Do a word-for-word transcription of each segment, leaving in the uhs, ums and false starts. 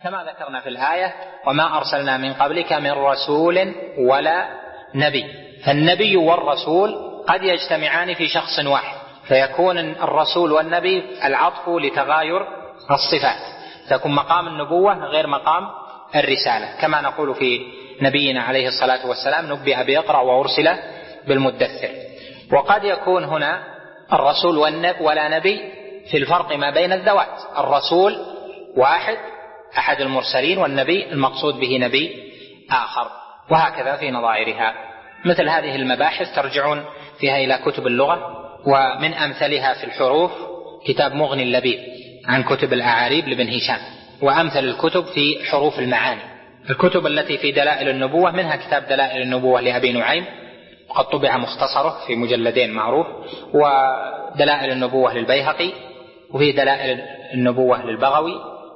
كما ذكرنا في الآية: وما أرسلنا من قبلك من رسول ولا نبي. فالنبي والرسول قد يجتمعان في شخص واحد، فيكون الرسول والنبي العطف لتغاير الصفات، تكون مقام النبوة غير مقام الرسالة، كما نقول في نبينا عليه الصلاة والسلام: نبئ بيقرأ وأرسل بالمدثر. وقد يكون هنا الرسول ولا نبي في الفرق ما بين الذوات، الرسول واحد أحد المرسلين، والنبي المقصود به نبي آخر، وهكذا في نظائرها. مثل هذه المباحث ترجعون فيها إلى كتب اللغة، ومن أمثلها في الحروف كتاب مغني اللبيب عن كتب الأعاريب لابن هشام، وأمثل الكتب في حروف المعاني. الكتب التي في دلائل النبوة منها كتاب دلائل النبوة لأبي نعيم، وقد طبع مختصره في مجلدين معروف، ودلائل النبوة للبيهقي، وفي دلائل النبوة للبغوي.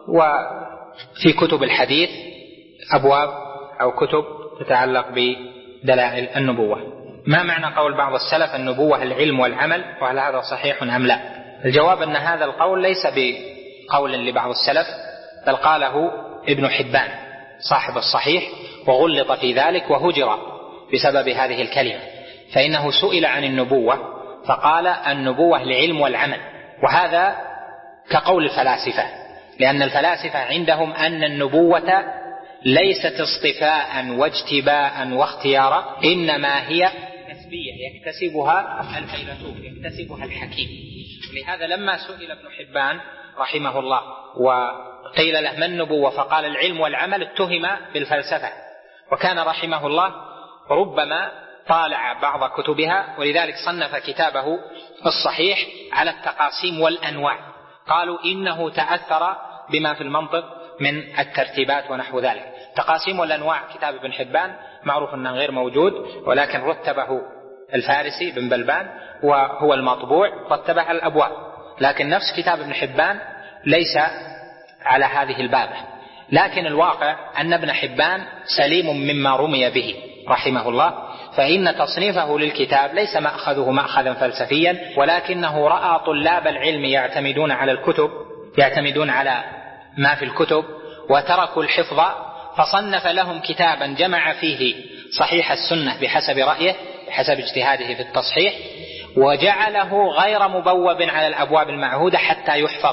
وفي كتب الحديث أبواب أو كتب تتعلق بدلائل النبوة. ما معنى قول بعض السلف: النبوة العلم والعمل، وهل هذا صحيح أم لا؟ الجواب أن هذا القول ليس بقول لبعض السلف، بل قاله ابن حبان صاحب الصحيح، وغلط في ذلك وهجر بسبب هذه الكلمة، فإنه سئل عن النبوة فقال: النبوة العلم والعمل. وهذا كقول الفلاسفة، لأن الفلاسفة عندهم أن النبوة ليست اصطفاء واجتباء واختيارا، إنما هي كسبية يكتسبها الفيلسوف، يكتسبها الحكيم. ولهذا لما سئل ابن حبان رحمه الله وقيل له: ما النبوة؟ فقال: العلم والعمل، اتهم بالفلسفة. وكان رحمه الله ربما طالع بعض كتبها، ولذلك صنف كتابه الصحيح على التقاسيم والأنواع. قالوا إنه تأثر بما في المنطق من الترتيبات ونحو ذلك. تقاسيم والأنواع كتاب ابن حبان معروف أنه غير موجود، ولكن رتبه الفارسي بن بلبان وهو المطبوع، رتبه على الأبواب، لكن نفس كتاب ابن حبان ليس على هذه البابة. لكن الواقع أن ابن حبان سليم مما رمي به رحمه الله، فإن تصنيفه للكتاب ليس مأخذه مأخذا فلسفيا، ولكنه رأى طلاب العلم يعتمدون على الكتب، يعتمدون على ما في الكتب وتركوا الحفظ، فصنف لهم كتابا جمع فيه صحيح السنة بحسب رأيه، بحسب اجتهاده في التصحيح، وجعله غير مبوب على الأبواب المعهودة حتى يحفظ،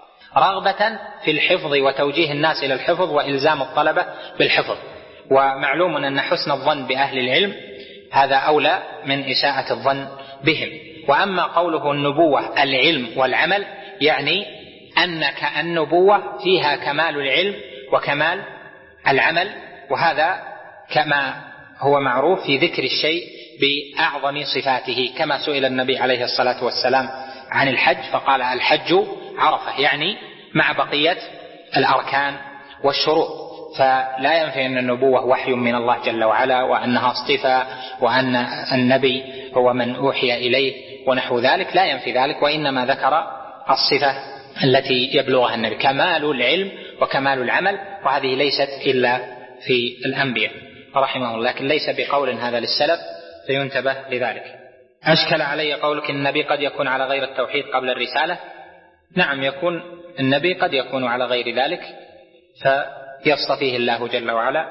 رغبة في الحفظ وتوجيه الناس إلى الحفظ وإلزام الطلبة بالحفظ. ومعلوم أن حسن الظن بأهل العلم هذا أولى من إساءة الظن بهم. وأما قوله النبوة العلم والعمل، يعني أنك النبوة فيها كمال العلم وكمال العمل، وهذا كما هو معروف في ذكر الشيء بأعظم صفاته، كما سئل النبي عليه الصلاة والسلام عن الحج فقال: الحج عرفة، يعني مع بقية الأركان والشروط. فلا ينفي أن النبوة وحي من الله جل وعلا، وأنها اصطفاء، وأن النبي هو من أوحي إليه ونحو ذلك، لا ينفي ذلك، وإنما ذكر الصفة التي يبلغها النبي، كمال العلم وكمال العمل، وهذه ليست إلا في الأنبياء رحمه الله، لكن ليس بقول هذا للسلف، فينتبه لذلك. أشكل علي قولك النبي قد يكون على غير التوحيد قبل الرسالة. نعم، يكون النبي قد يكون على غير ذلك، فيصطفيه الله جل وعلا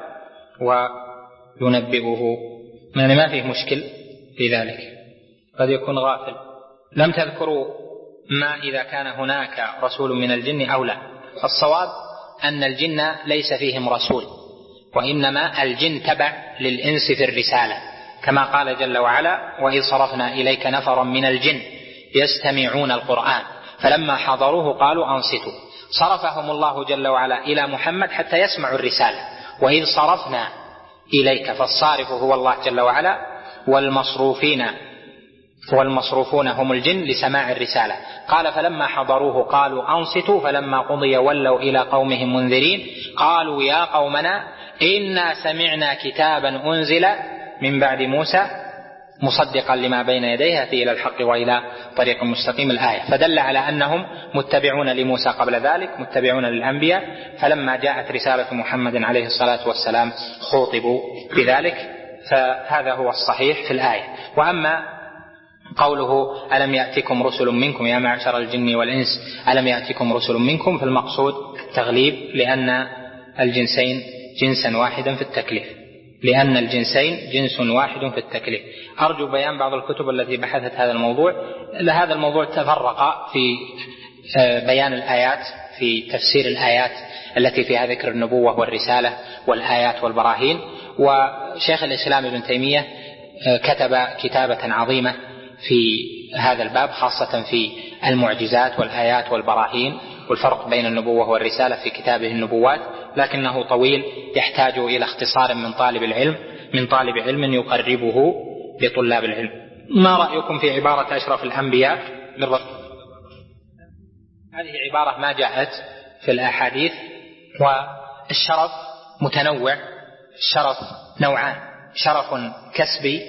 وينبئه، يعني ما فيه مشكل في ذلك. قد يكون غافل. لم تذكروا ما إذا كان هناك رسول من الجن أو لا. الصواب أن الجن ليس فيهم رسول، وإنما الجن تبع للإنس في الرسالة، كما قال جل وعلا: وإذ صرفنا إليك نفرا من الجن يستمعون القرآن فلما حضروه قالوا أنصتوا. صرفهم الله جل وعلا إلى محمد حتى يسمعوا الرسالة. وإذ صرفنا إليك، فالصارف هو الله جل وعلا، والمصروفين والمصروفون هم الجن لسماع الرسالة. قال: فلما حضروه قالوا أنصتوا فلما قضي ولوا إلى قومهم منذرين قالوا يا قومنا إنا سمعنا كتابا أنزل من بعد موسى مصدقا لما بين يديه يهدي إلى الحق وإلى طريق مستقيم. الآية فدل على أنهم متبعون لموسى قبل ذلك، متبعون للأنبياء، فلما جاءت رسالة محمد عليه الصلاة والسلام خوطبوا بذلك. فهذا هو الصحيح في الآية. وأما قوله ألم يأتكم رسل منكم يا معشر الجن والإنس ألم يأتكم رسل منكم، فالمقصود تغليب، لأن الجنسين جنسا واحدا في التكليف، لأن الجنسين جنس واحد في التكليف. أرجو بيان بعض الكتب التي بحثت هذا الموضوع. لهذا الموضوع تفرق في بيان الآيات، في تفسير الآيات التي فيها ذكر النبوة والرسالة والآيات والبراهين. وشيخ الإسلام ابن تيمية كتب كتابة عظيمة في هذا الباب، خاصة في المعجزات والآيات والبراهين والفرق بين النبوة والرسالة في كتابه النبوات، لكنه طويل يحتاج إلى اختصار من طالب العلم من طالب علم يقربه لطلاب العلم. ما رأيكم في عبارة أشرف الأنبياء للرسول؟ هذه عبارة ما جاءت في الأحاديث، والشرف متنوع. الشرف نوعان: شرف كسبي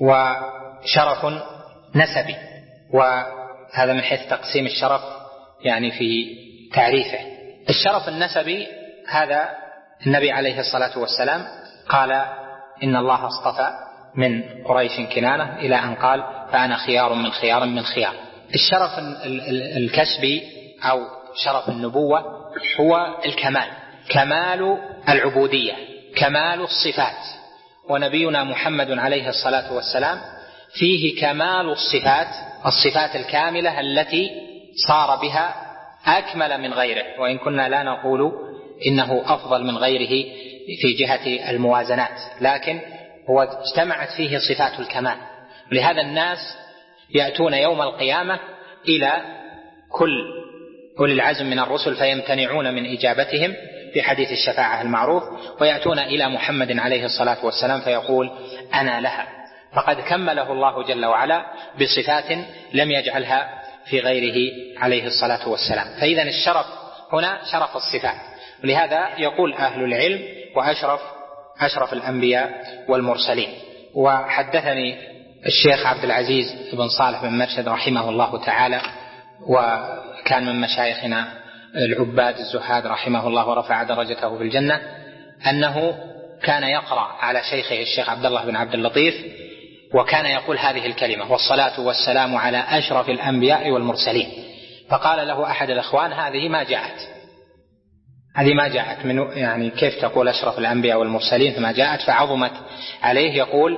وشرف نسبي، وهذا من حيث تقسيم الشرف يعني في تعريفه. الشرف النسبي هذا النبي عليه الصلاة والسلام قال إن الله اصطفى من قريش كنانة، إلى أن قال فأنا خيار من خيار من خيار. الشرف الكسبي أو شرف النبوة هو الكمال، كمال العبودية، كمال الصفات، ونبينا محمد عليه الصلاة والسلام فيه كمال الصفات، الصفات الكاملة التي صار بها أكمل من غيره، وإن كنا لا نقول إنه أفضل من غيره في جهة الموازنات، لكن هو اجتمعت فيه صفات الكمال. لهذا الناس يأتون يوم القيامة إلى كل أولي العزم من الرسل فيمتنعون من إجابتهم في حديث الشفاعة المعروف، ويأتون إلى محمد عليه الصلاة والسلام فيقول أنا لها، فقد كمله الله جل وعلا بصفات لم يجعلها في غيره عليه الصلاة والسلام. فإذا الشرف هنا شرف الصفات، ولهذا يقول أهل العلم وأشرف أشرف الأنبياء والمرسلين. وحدثني الشيخ عبد العزيز بن صالح بن مرشد رحمه الله تعالى، وكان من مشايخنا العباد الزهاد رحمه الله ورفع درجته في الجنة، أنه كان يقرأ على شيخه الشيخ عبد الله بن عبد اللطيف، وكان يقول هذه الكلمة: والصلاة والسلام على أشرف الأنبياء والمرسلين. فقال له أحد الإخوان: هذه ما جاءت هذه ما جاءت من يعني كيف تقول أشرف الأنبياء والمرسلين فما جاءت؟ فعظمت عليه. يقول: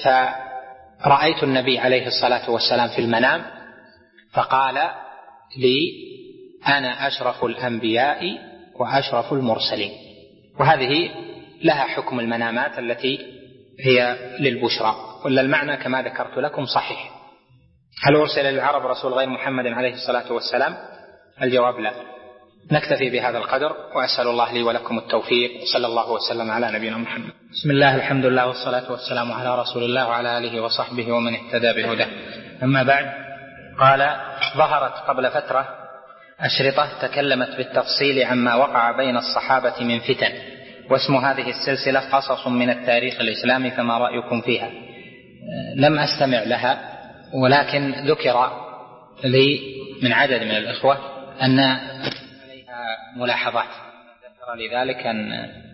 فرأيت النبي عليه الصلاة والسلام في المنام فقال لي أنا أشرف الأنبياء وأشرف المرسلين. وهذه لها حكم المنامات التي هي للبشرى، ولا المعنى كما ذكرت لكم صحيح. هل أرسل للعرب رسول غير محمد عليه الصلاة والسلام؟ الجواب لا. نكتفي بهذا القدر، وأسأل الله لي ولكم التوفيق، وصلى الله وسلم على نبينا محمد. بسم الله، الحمد لله، والصلاة والسلام على رسول الله وعلى آله وصحبه ومن اهتدى بهداه. أما بعد، قال: ظهرت قبل فترة أشرطة تكلمت بالتفصيل عما وقع بين الصحابة من فتن، واسم هذه السلسلة قصص من التاريخ الإسلامي، فما رأيكم فيها؟ لم أستمع لها، ولكن ذكر لي من عدد من الإخوة أن عليها ملاحظات، ذكر لذلك أن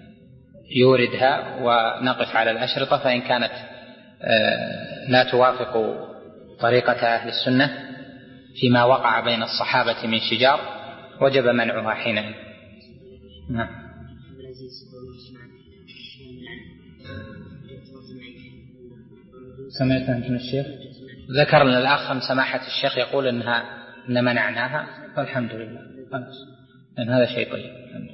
يوردها ونقف على الأشرطة، فإن كانت لا توافق طريقة أهل السنة فيما وقع بين الصحابة من شجار وجب منعها حينئذ. نعم. سمعت أنت من الشيخ ذكر لنا الأخ أن سماحة الشيخ يقول إنها إن منعناها، فالحمد لله، لأن هذا شيء طيب.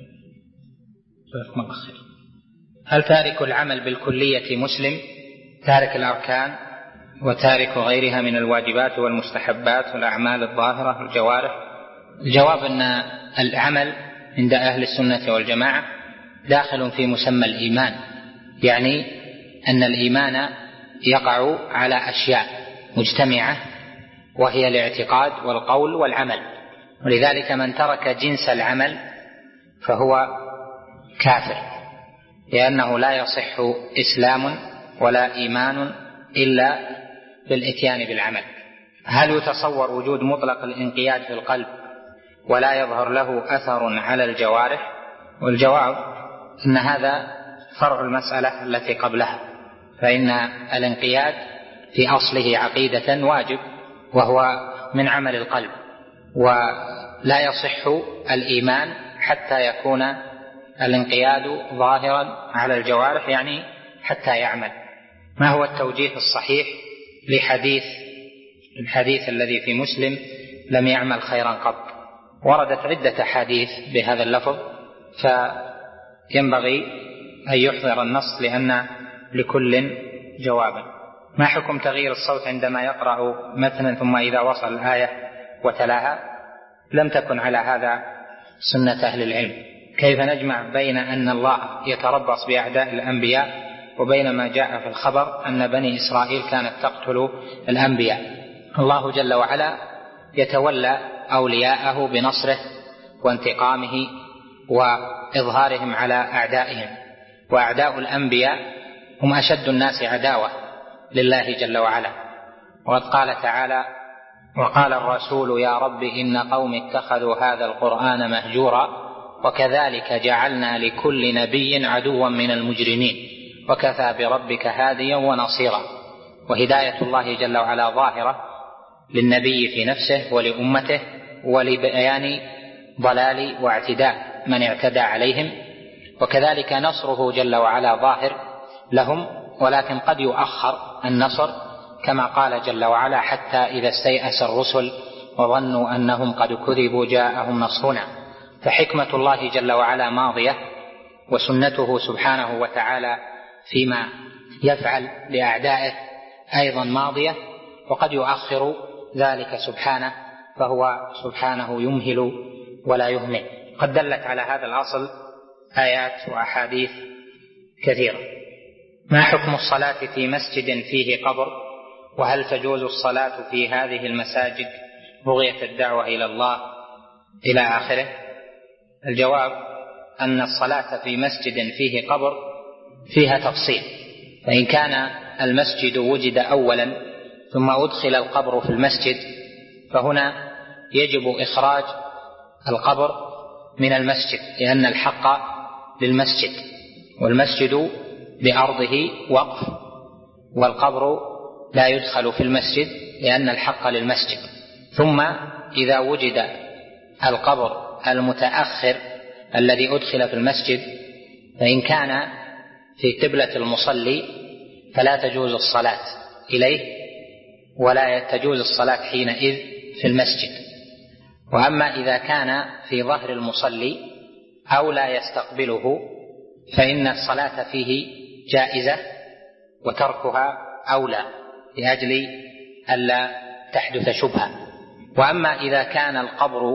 الله خير. هل تارك العمل بالكلية مسلم؟ تارك الأركان وتارك غيرها من الواجبات والمستحبات والأعمال الظاهرة والجوارح؟ الجواب أن العمل عند أهل السنة والجماعة داخل في مسمى الإيمان، يعني أن الإيمان يقع على أشياء مجتمعة، وهي الاعتقاد والقول والعمل، ولذلك من ترك جنس العمل فهو كافر، لأنه لا يصح إسلام ولا إيمان إلا بالإتيان بالعمل. هل يتصور وجود مطلق الانقياد في القلب ولا يظهر له أثر على الجوارح؟ والجواب أن هذا فرع المسألة التي قبلها، فإن الانقياد في أصله عقيدة واجب، وهو من عمل القلب، ولا يصح الإيمان حتى يكون الانقياد ظاهرا على الجوارح يعني حتى يعمل. ما هو التوجيه الصحيح لحديث الحديث الذي في مسلم لم يعمل خيرا قط؟ وردت عدة حديث بهذا اللفظ، فينبغي أن يحضر النص لأن لكل جوابا. ما حكم تغيير الصوت عندما يقرأ مثلا ثم إذا وصل الآية وتلاها؟ لم تكن على هذا سنة أهل العلم. كيف نجمع بين أن الله يتربص بأعداء الأنبياء وبين ما جاء في الخبر أن بني إسرائيل كانت تقتل الأنبياء؟ الله جل وعلا يتولى أولياءه بنصره وانتقامه وإظهارهم على أعدائهم، وأعداء الأنبياء هم أشد الناس عداوة لله جل وعلا. وقد قال تعالى: وقال الرسول يا رب إن قوم اتخذوا هذا القرآن مهجورا وكذلك جعلنا لكل نبي عدوا من المجرمين وكفى بربك هاديا ونصيرا. وهداية الله جل وعلا ظاهرة للنبي في نفسه ولأمته ولبيان ضلال واعتداء من اعتدى عليهم، وكذلك نصره جل وعلا ظاهر لهم، ولكن قد يؤخر النصر كما قال جل وعلا: حتى إذا استيأس الرسل وظنوا أنهم قد كذبوا جاءهم نصرنا. فحكمة الله جل وعلا ماضية، وسنته سبحانه وتعالى فيما يفعل لأعدائه أيضا ماضية، وقد يؤخر ذلك سبحانه، فهو سبحانه يمهل ولا يهمل. قد دلت على هذا الأصل آيات وأحاديث كثيرة. ما حكم الصلاة في مسجد فيه قبر؟ وهل تجوز الصلاة في هذه المساجد بغية الدعوة إلى الله إلى آخره؟ الجواب أن الصلاة في مسجد فيه قبر فيها تفصيل. فإن كان المسجد وجد أولا ثم أدخل القبر في المسجد فهنا يجب إخراج القبر من المسجد، لأن الحق للمسجد، والمسجد بأرضه وقف، والقبر لا يدخل في المسجد لأن الحق للمسجد. ثم إذا وجد القبر المتأخر الذي أدخل في المسجد فإن كان في قبلة المصلي فلا تجوز الصلاة إليه، ولا تجوز الصلاة حينئذ في المسجد. وأما إذا كان في ظهر المصلي أو لا يستقبله فإن الصلاة فيه جائزة وتركها أولى لأجل ألا تحدث شبهة. وأما إذا كان القبر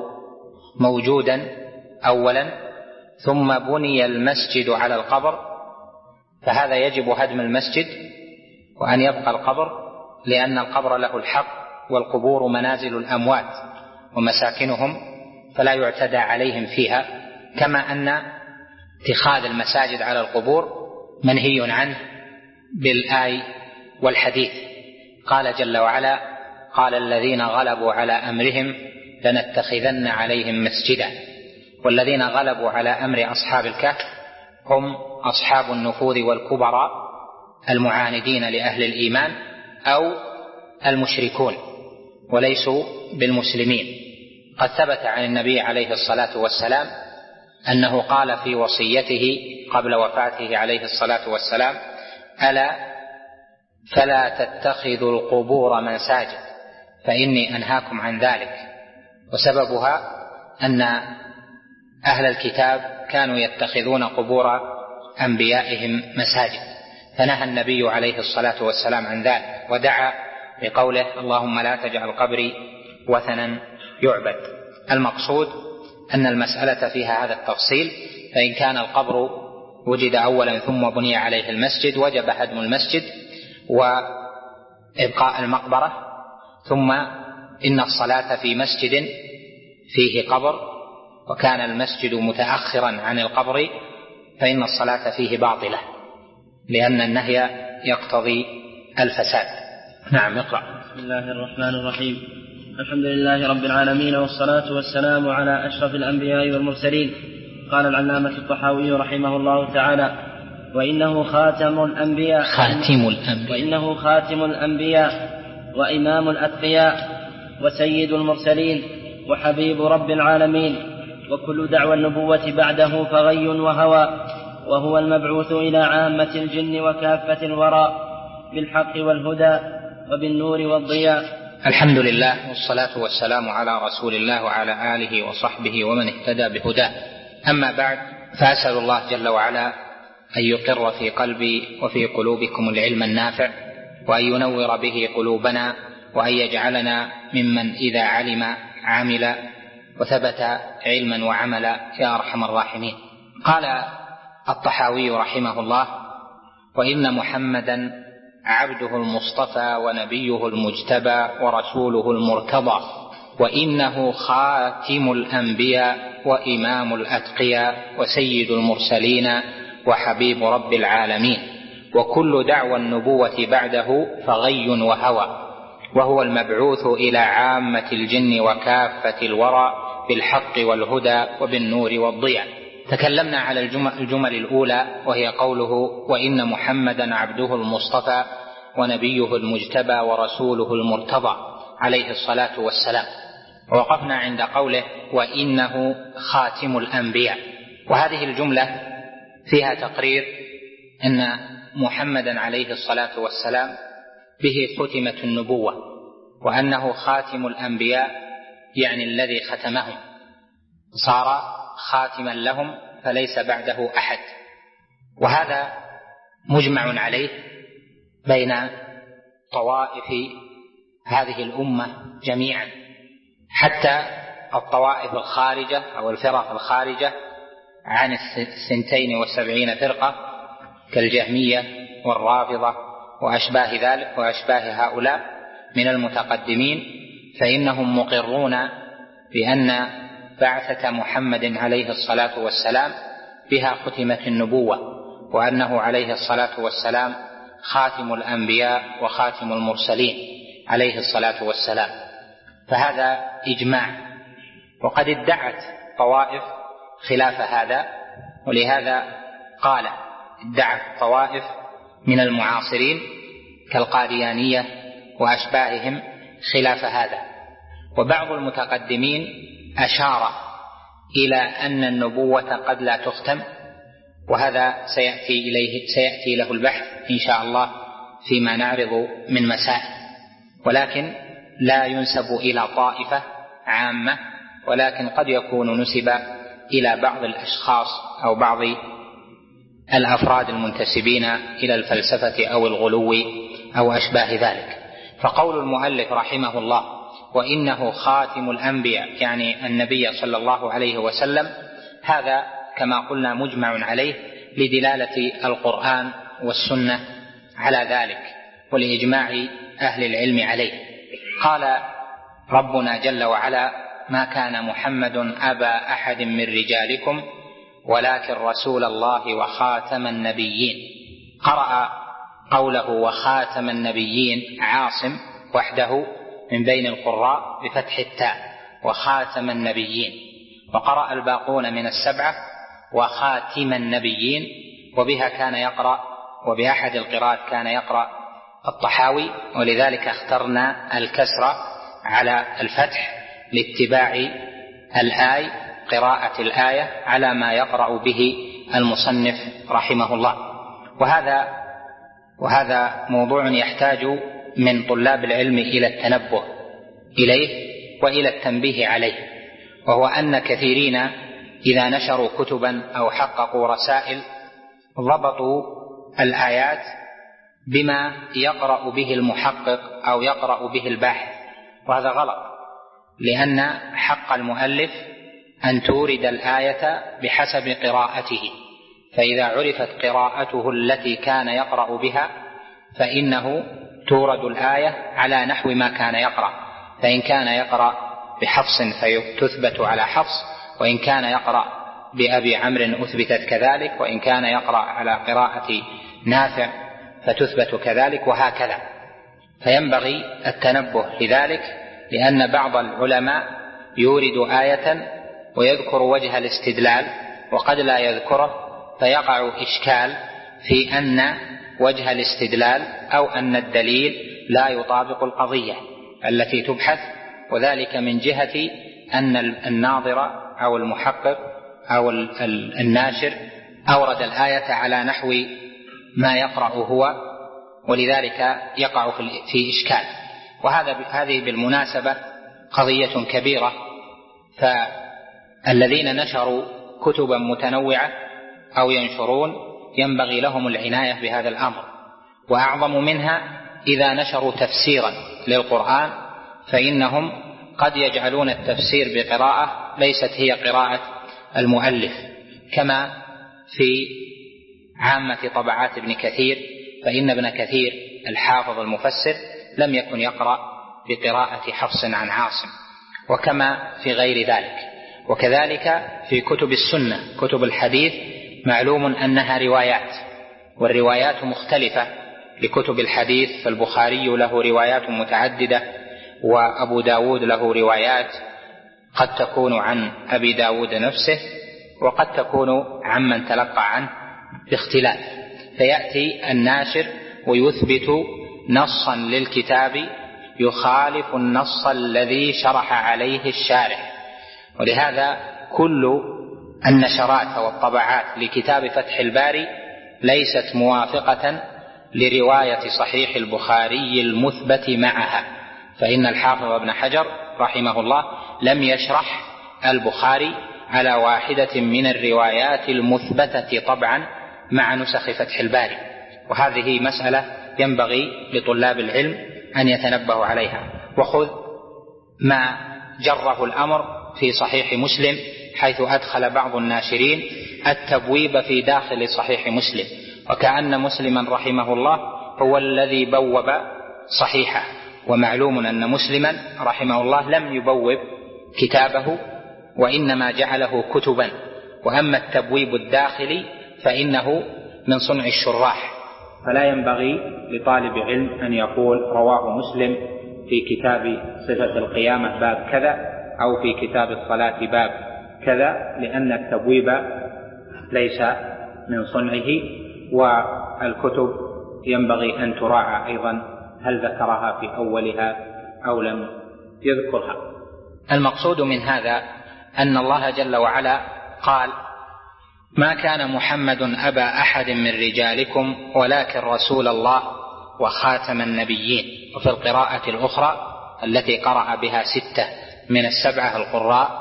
موجودا أولا ثم بني المسجد على القبر فهذا يجب هدم المسجد وأن يبقى القبر، لأن القبر له الحق، والقبور منازل الأموات ومساكنهم فلا يعتدى عليهم فيها، كما أن اتخاذ المساجد على القبور منهي عنه بالآي والحديث. قال جل وعلا: قال الذين غلبوا على أمرهم لنتخذن عليهم مسجدا. والذين غلبوا على أمر أصحاب الكهف هم أصحاب النفوذ والكبراء المعاندين لأهل الإيمان أو المشركون وليسوا بالمسلمين. قد ثبت عن النبي عليه الصلاة والسلام أنه قال في وصيته قبل وفاته عليه الصلاة والسلام: ألا فلا تتخذوا القبور مساجد فإني أنهاكم عن ذلك. وسببها أن أهل الكتاب كانوا يتخذون قبور أنبيائهم مساجد، فنهى النبي عليه الصلاة والسلام عن ذلك، ودعا بقوله: اللهم لا تجعل قبري وثنا يعبد. المقصود أن المسألة فيها هذا التفصيل، فإن كان القبر وجد أولا ثم بني عليه المسجد وجب هدم المسجد وإبقاء المقبرة. ثم إن الصلاة في مسجد فيه قبر وكان المسجد متأخرا عن القبر فإن الصلاة فيه باطلة، لأن النهي يقتضي الفساد. نعم، اقرأ. بسم الله الرحمن الرحيم. الحمد لله رب العالمين، والصلاة والسلام على أشرف الأنبياء والمرسلين. قال العلامة الطحاوي رحمه الله تعالى: وإنه خاتم الأنبياء خاتم الأنبياء وإنه خاتم الأنبياء وإمام الأتقياء وسيد المرسلين وحبيب رب العالمين، وكل دعوى النبوة بعده فغي وهوى، وهو المبعوث إلى عامة الجن وكافة الورى بالحق والهدى وبالنور والضياء. الحمد لله والصلاة والسلام على رسول الله وعلى آله وصحبه ومن اهتدى بهداه. أما بعد، فأسأل الله جل وعلا أن يقر في قلبي وفي قلوبكم العلم النافع، وأن ينور به قلوبنا، وأن يجعلنا ممن إذا علم عمل وثبت علما وعملا يا أرحم الراحمين. قال الطحاوي رحمه الله: وإن محمدا عبده المصطفى ونبيه المجتبى ورسوله المرتضى، وإنه خاتم الأنبياء وإمام الأتقياء وسيد المرسلين وحبيب رب العالمين، وكل دعوى النبوة بعده فغي وهوى، وهو المبعوث إلى عامة الجن وكافة الورى بالحق والهدى وبالنور والضياء. تكلمنا على الجمل الأولى، وهي قوله: وإن محمدا عبده المصطفى ونبيه المجتبى ورسوله المرتضى عليه الصلاة والسلام. ووقفنا عند قوله: وإنه خاتم الأنبياء. وهذه الجملة فيها تقرير أن محمدا عليه الصلاة والسلام به ختمت النبوة، وأنه خاتم الأنبياء يعني الذي ختمهم، صار خاتما لهم فليس بعده أحد. وهذا مجمع عليه بين طوائف هذه الأمة جميعا، حتى الطوائف الخارجة أو الفرق الخارجة عن الثنتين وسبعين فرقة كالجهمية والرافضة وأشباه ذلك وأشباه هؤلاء من المتقدمين، فإنهم مقرون بأن بعثة محمد عليه الصلاة والسلام بها ختمت النبوة، وأنه عليه الصلاة والسلام خاتم الأنبياء وخاتم المرسلين عليه الصلاة والسلام. فهذا إجماع. وقد ادعت طوائف خلاف هذا، ولهذا قال ادعت طوائف من المعاصرين كالقاديانية وأشباههم خلاف هذا. وبعض المتقدمين أشار إلى أن النبوة قد لا تختم، وهذا سيأتي إليه سيأتي له البحث إن شاء الله فيما نعرض من مسائل، ولكن لا ينسب إلى طائفة عامة، ولكن قد يكون نسب إلى بعض الأشخاص أو بعض الأفراد المنتسبين إلى الفلسفة أو الغلو أو أشباه ذلك. فقول المؤلف رحمه الله: وإنه خاتم الأنبياء يعني النبي صلى الله عليه وسلم، هذا كما قلنا مجمع عليه لدلالة القرآن والسنة على ذلك ولإجماع أهل العلم عليه. قال ربنا جل وعلا: ما كان محمد أبا أحد من رجالكم ولكن رسول الله وخاتم النبيين. قرأ قوله وخاتم النبيين عاصم وحده من بين القراء بفتح التاء، وخاتم النبيين، وقرأ الباقون من السبعة وخاتم النبيين، وبها كان يقرأ، وبأحد القراءات كان يقرأ الطحاوي، ولذلك اخترنا الكسر على الفتح لاتباع الآية قراءة الآية على ما يقرأ به المصنف رحمه الله. وهذا وهذا موضوع يحتاج من طلاب العلم إلى التنبه إليه وإلى التنبيه عليه، وهو أن كثيرين إذا نشروا كتبا أو حققوا رسائل ضبطوا الآيات بما يقرأ به المحقق أو يقرأ به الباحث، وهذا غلط، لأن حق المؤلف أن تورد الآية بحسب قراءته، فإذا عرفت قراءته التي كان يقرأ بها فإنه تورد الآية على نحو ما كان يقرأ، فإن كان يقرأ بحفص فتثبت على حفص، وإن كان يقرأ بأبي عمرو أثبتت كذلك، وإن كان يقرأ على قراءة نافع فتثبت كذلك، وهكذا. فينبغي التنبه لذلك، لأن بعض العلماء يورد آية ويذكر وجه الاستدلال وقد لا يذكره، فيقع إشكال في أن وجه الاستدلال أو أن الدليل لا يطابق القضية التي تبحث، وذلك من جهة أن الناظر أو المحقق أو الناشر أورد الآية على نحو ما يقرأ هو، ولذلك يقع في إشكال. وهذا هذه بالمناسبة قضية كبيرة، فالذين نشروا كتبا متنوعة أو ينشرون ينبغي لهم العناية بهذا الأمر. وأعظم منها إذا نشروا تفسيرا للقرآن، فإنهم قد يجعلون التفسير بقراءة ليست هي قراءة المؤلف، كما في عامة طبعات ابن كثير، فإن ابن كثير الحافظ المفسر لم يكن يقرأ بقراءة حفص عن عاصم، وكما في غير ذلك. وكذلك في كتب السنة، كتب الحديث معلوم أنها روايات، والروايات مختلفة لكتب الحديث، فالبخاري له روايات متعددة، وأبو داود له روايات قد تكون عن أبي داود نفسه، وقد تكون عمن تلقى عنه باختلاف. فيأتي الناشر ويثبت نصا للكتاب يخالف النص الذي شرح عليه الشارح. ولهذا كل النشرات والطبعات لكتاب فتح الباري ليست موافقة لرواية صحيح البخاري المثبت معها، فإن الحافظ ابن حجر رحمه الله لم يشرح البخاري على واحدة من الروايات المثبتة طبعا مع نسخ فتح الباري. وهذه مسألة ينبغي لطلاب العلم أن يتنبهوا عليها. وخذ ما جره الأمر في صحيح مسلم، حيث أدخل بعض الناشرين التبويب في داخل صحيح مسلم، وكأن مسلما رحمه الله هو الذي بوب صحيحه. ومعلوم أن مسلما رحمه الله لم يبوب كتابه، وإنما جعله كتبا. وأما التبويب الداخلي فإنه من صنع الشراح، فلا ينبغي لطالب علم أن يقول رواه مسلم في كتاب صفة القيامة باب كذا، أو في كتاب الصلاة باب كذا، لأن التبويب ليس من صنعه. والكتب ينبغي أن تراعى أيضا هل ذكرها في أولها أو لم يذكرها. المقصود من هذا أن الله جل وعلا قال: ما كان محمد أبا أحد من رجالكم ولكن رسول الله وخاتم النبيين. وفي القراءة الأخرى التي قرأ بها ستة من السبعة القراء: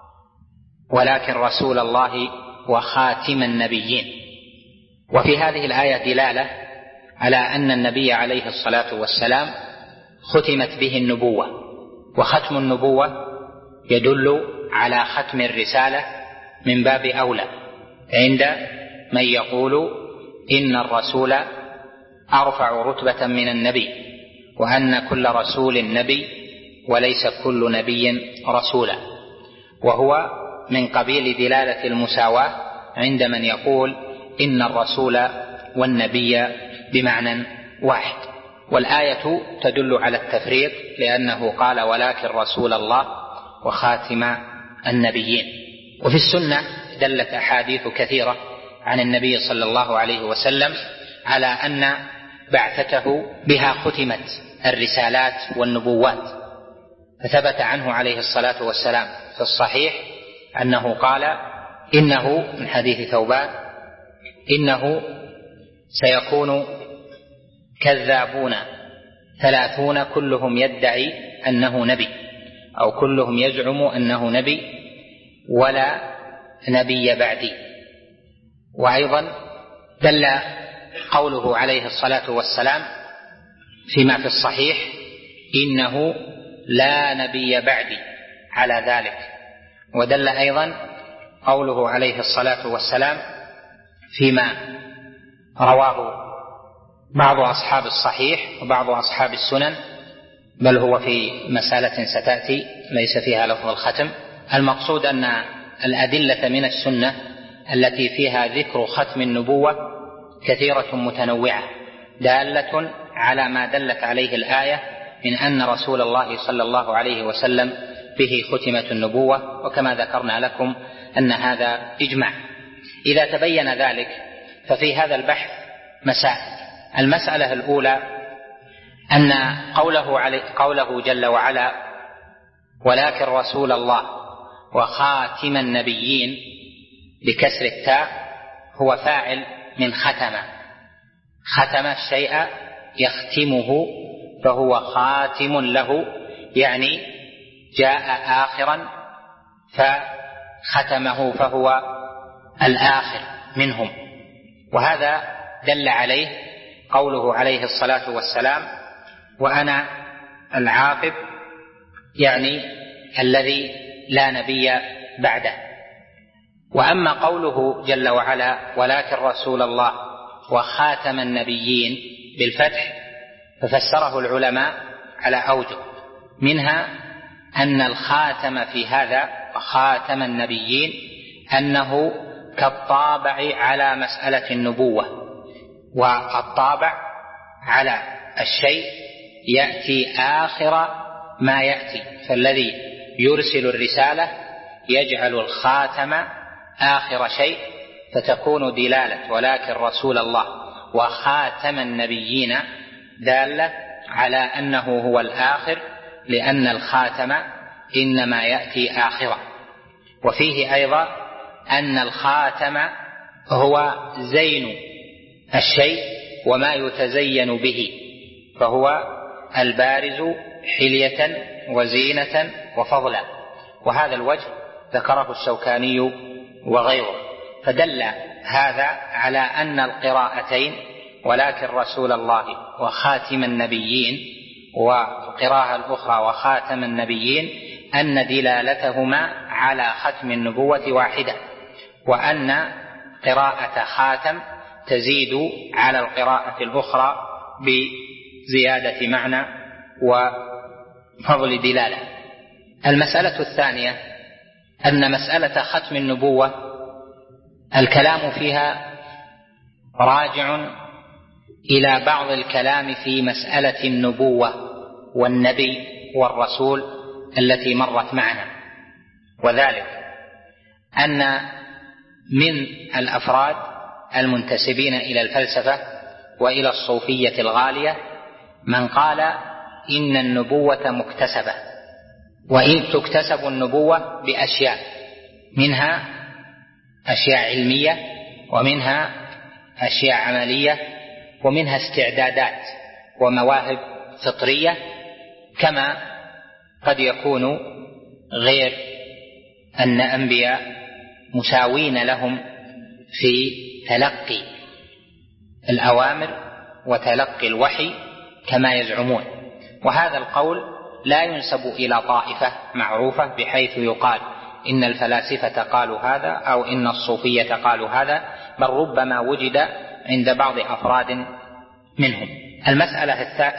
ولكن رسول الله وخاتم النبيين. وفي هذه الآية دلالة على أن النبي عليه الصلاة والسلام ختمت به النبوة، وختم النبوة يدل على ختم الرسالة من باب أولى عند من يقول إن الرسول أرفع رتبة من النبي، وأن كل رسول نبي وليس كل نبي رسولا. وهو من قبيل دلالة المساواة عند من يقول إن الرسول والنبي بمعنى واحد. والآية تدل على التفريق، لأنه قال: ولكن رسول الله وخاتم النبيين. وفي السنة دلت أحاديث كثيرة عن النبي صلى الله عليه وسلم على أن بعثته بها ختمت الرسالات والنبوات. فثبت عنه عليه الصلاة والسلام في الصحيح أنه قال: إنه من حديث ثوبان: إنه سيكون كذابون ثلاثون كلهم يدعي أنه نبي، أو كلهم يزعم أنه نبي ولا نبي بعدي. وأيضا دل قوله عليه الصلاة والسلام فيما في الصحيح: إنه لا نبي بعدي على ذلك. ودل أيضا قوله عليه الصلاة والسلام فيما رواه بعض أصحاب الصحيح وبعض أصحاب السنن، بل هو في مسألة ستأتي ليس فيها لفظ الختم. المقصود أن الأدلة من السنة التي فيها ذكر ختم النبوة كثيرة متنوعة، دالة على ما دلت عليه الآية من أن رسول الله صلى الله عليه وسلم به ختمة النبوة. وكما ذكرنا لكم أن هذا إجماع. إذا تبين ذلك ففي هذا البحث مسائل. المسألة الأولى أن قوله, قوله جل وعلا: ولكن رسول الله وخاتم النبيين بكسر التاء هو فاعل من ختم، ختم الشيء يختمه فهو خاتم له، يعني جاء آخرا فختمه فهو الآخر منهم. وهذا دل عليه قوله عليه الصلاة والسلام: وأنا العاقب، يعني الذي لا نبي بعده. وأما قوله جل وعلا: ولكن رسول الله وخاتم النبيين بالفتح، ففسره العلماء على أوجه، منها أن الخاتم في هذا وخاتم النبيين أنه كالطابع على مسألة النبوة، والطابع على الشيء يأتي آخر ما يأتي، فالذي يرسل الرسالة يجعل الخاتم آخر شيء، فتكون دلالة ولكن رسول الله وخاتم النبيين دالة على أنه هو الآخر، لأن الخاتم إنما يأتي آخرا. وفيه أيضا أن الخاتم هو زين الشيء وما يتزين به، فهو البارز حلية وزينة وفضلا. وهذا الوجه ذكره الشوكاني وغيره، فدل هذا على أن القراءتين ولكن رسول الله وخاتم النبيين، والقراءة الأخرى وخاتم النبيين، أن دلالتهما على ختم النبوة واحدة، وأن قراءة خاتم تزيد على القراءة الأخرى بزيادة معنى وفضل دلالة. المسألة الثانية أن مسألة ختم النبوة الكلام فيها راجع إلى بعض الكلام في مسألة النبوة والنبي والرسول التي مرت معنا، وذلك أن من الأفراد المنتسبين إلى الفلسفة وإلى الصوفية الغالية من قال إن النبوة مكتسبة، وإن تكتسب النبوة بأشياء، منها أشياء علمية، ومنها أشياء عملية، ومنها استعدادات ومواهب فطرية، كما قد يكون غير أن أنبياء مساوين لهم في تلقي الأوامر وتلقي الوحي كما يزعمون. وهذا القول لا ينسب إلى طائفة معروفة بحيث يقال إن الفلاسفة قالوا هذا أو إن الصوفية قالوا هذا، بل ربما وجد عند بعض أفراد منهم. المسألة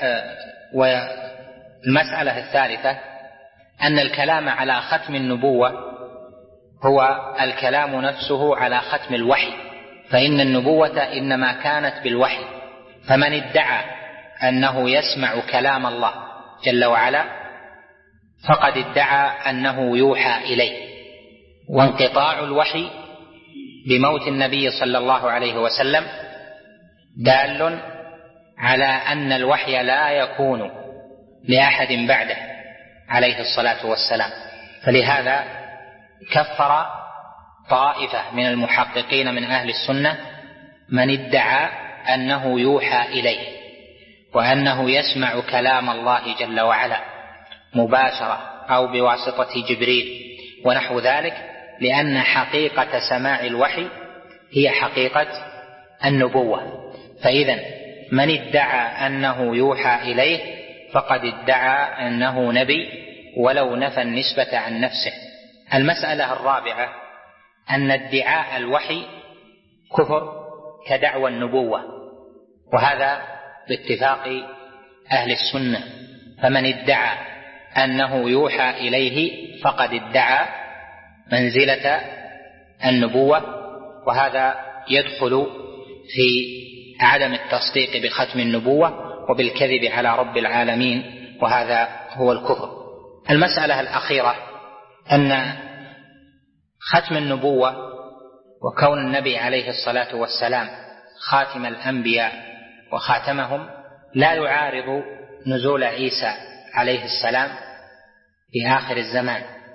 والمسألة الثالثة أن الكلام على ختم النبوة هو الكلام نفسه على ختم الوحي، فإن النبوة إنما كانت بالوحي، فمن ادعى أنه يسمع كلام الله جل وعلا فقد ادعى أنه يوحى إليه. وانقطاع الوحي بموت النبي صلى الله عليه وسلم دال على أن الوحي لا يكون لأحد بعده عليه الصلاة والسلام. فلهذا كفر طائفة من المحققين من أهل السنة من ادعى أنه يوحى إليه وأنه يسمع كلام الله جل وعلا مباشرة أو بواسطة جبريل ونحو ذلك، لأن حقيقة سماع الوحي هي حقيقة النبوة. فإذا من ادعى أنه يوحى إليه فقد ادعى أنه نبي ولو نفى النسبة عن نفسه. المسألة الرابعة أن ادعاء الوحي كفر كدعوى النبوة، وهذا باتفاق أهل السنة، فمن ادعى أنه يوحى إليه فقد ادعى منزلة النبوة، وهذا يدخل في عدم التصديق بختم النبوة وبالكذب على رب العالمين، وهذا هو الكفر. المسألة الأخيرة أن ختم النبوة وكون النبي عليه الصلاة والسلام خاتم الأنبياء وخاتمهم لا يعارض نزول عيسى عليه السلام في آخر الزمان،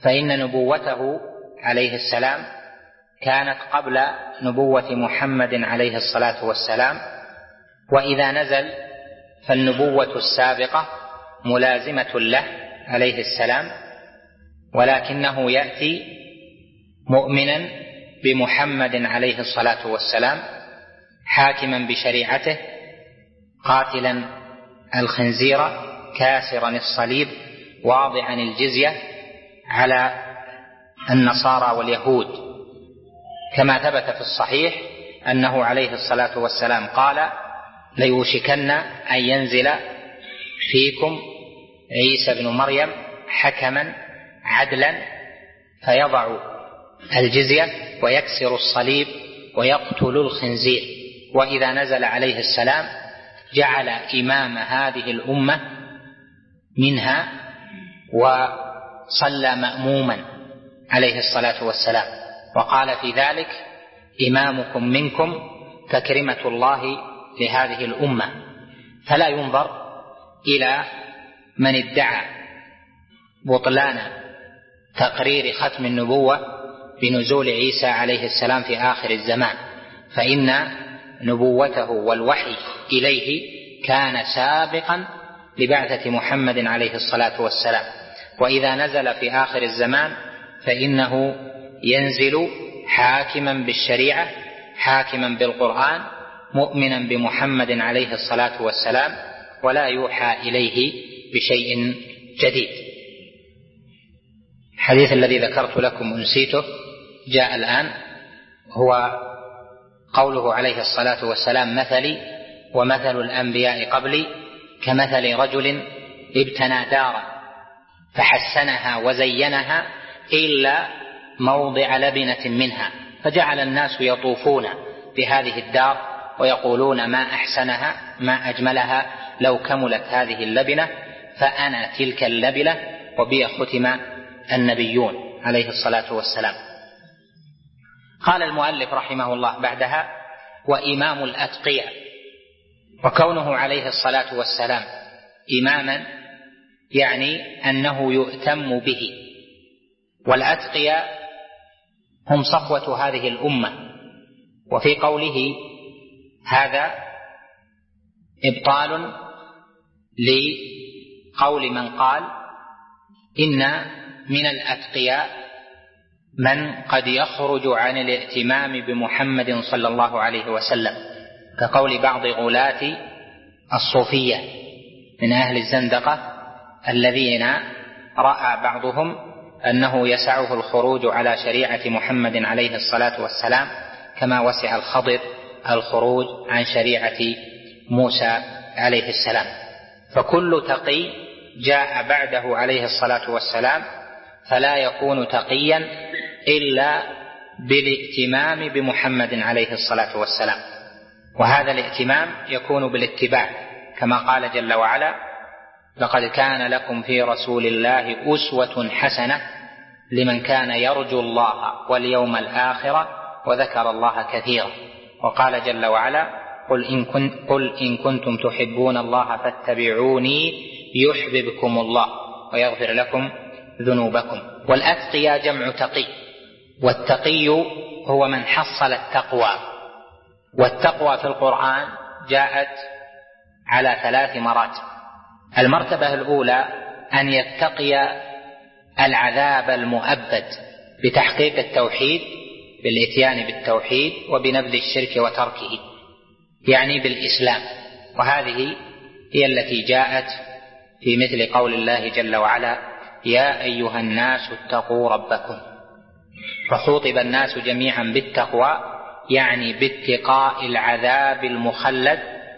فإن نبوته عليه السلام كانت قبل نبوة محمد عليه الصلاة والسلام، وإذا نزل فالنبوة السابقة ملازمة له عليه السلام، ولكنه يأتي مؤمنا بمحمد عليه الصلاة والسلام، حاكما بشريعته، قاتلا الخنزير، كاسرا الصليب، واضعا الجزية على النصارى واليهود، كما ثبت في الصحيح أنه عليه الصلاة والسلام قال: ليوشكن أن ينزل فيكم عيسى بن مريم حكما عدلا فيضع الجزية ويكسر الصليب ويقتل الخنزير. وإذا نزل عليه السلام جعل إمام هذه الأمة منها وصلى مأموما عليه الصلاة والسلام، وقال في ذلك: إمامكم منكم تكرمة الله لهذه الأمة. فلا ينظر إلى من ادعى بطلان تقرير ختم النبوة بنزول عيسى عليه السلام في آخر الزمان، فإن نبوته والوحي إليه كان سابقا لبعثة محمد عليه الصلاة والسلام، وإذا نزل في آخر الزمان فإنه ينزل حاكما بالشريعة، حاكما بالقرآن، مؤمنا بمحمد عليه الصلاة والسلام، ولا يوحى إليه بشيء جديد. الحديث الذي ذكرت لكم أنسيته جاء الآن، هو قوله عليه الصلاة والسلام: مثلي ومثل الأنبياء قبلي كمثل رجل ابتنى دارا فحسنها وزينها إلا موضع لبنة منها، فجعل الناس يطوفون بهذه الدار ويقولون: ما أحسنها، ما أجملها، لو كملت هذه اللبنة فأنا تلك اللبنة، وبي ختم النبيون عليه الصلاة والسلام. قال المؤلف رحمه الله بعدها: وإمام الأتقياء. وكونه عليه الصلاة والسلام إماما يعني أنه يؤتم به، والأتقياء هم صفوة هذه الأمة. وفي قوله هذا إبطال لقول من قال إن من الأتقياء من قد يخرج عن الائتمام بمحمد صلى الله عليه وسلم، كقول بعض غلاة الصوفية من أهل الزندقة الذين رأى بعضهم أنه يسعه الخروج على شريعة محمد عليه الصلاة والسلام كما وسع الخضر الخروج عن شريعة موسى عليه السلام. فكل تقي جاء بعده عليه الصلاة والسلام فلا يكون تقيا إلا بالائتمام بمحمد عليه الصلاة والسلام، وهذا الائتمام يكون بالاتباع، كما قال جل وعلا: لقد كان لكم في رسول الله أسوة حسنة لمن كان يرجو الله واليوم الآخر وذكر الله كثيرا. وقال جل وعلا: قل إن, كنت قل إن كنتم تحبون الله فاتبعوني يحببكم الله ويغفر لكم ذنوبكم. والأتقياء جمع تقي، والتقي هو من حصل التقوى. والتقوى في القرآن جاءت على ثلاث مراتب. المرتبة الأولى أن يتقي العذاب المؤبد بتحقيق التوحيد، بالإتيان بالتوحيد وبنبذ الشرك وتركه، يعني بالإسلام. وهذه هي التي جاءت في مثل قول الله جل وعلا: يا أيها الناس اتقوا ربكم. فخوطب الناس جميعا بالتقوى، يعني باتقاء العذاب المخلد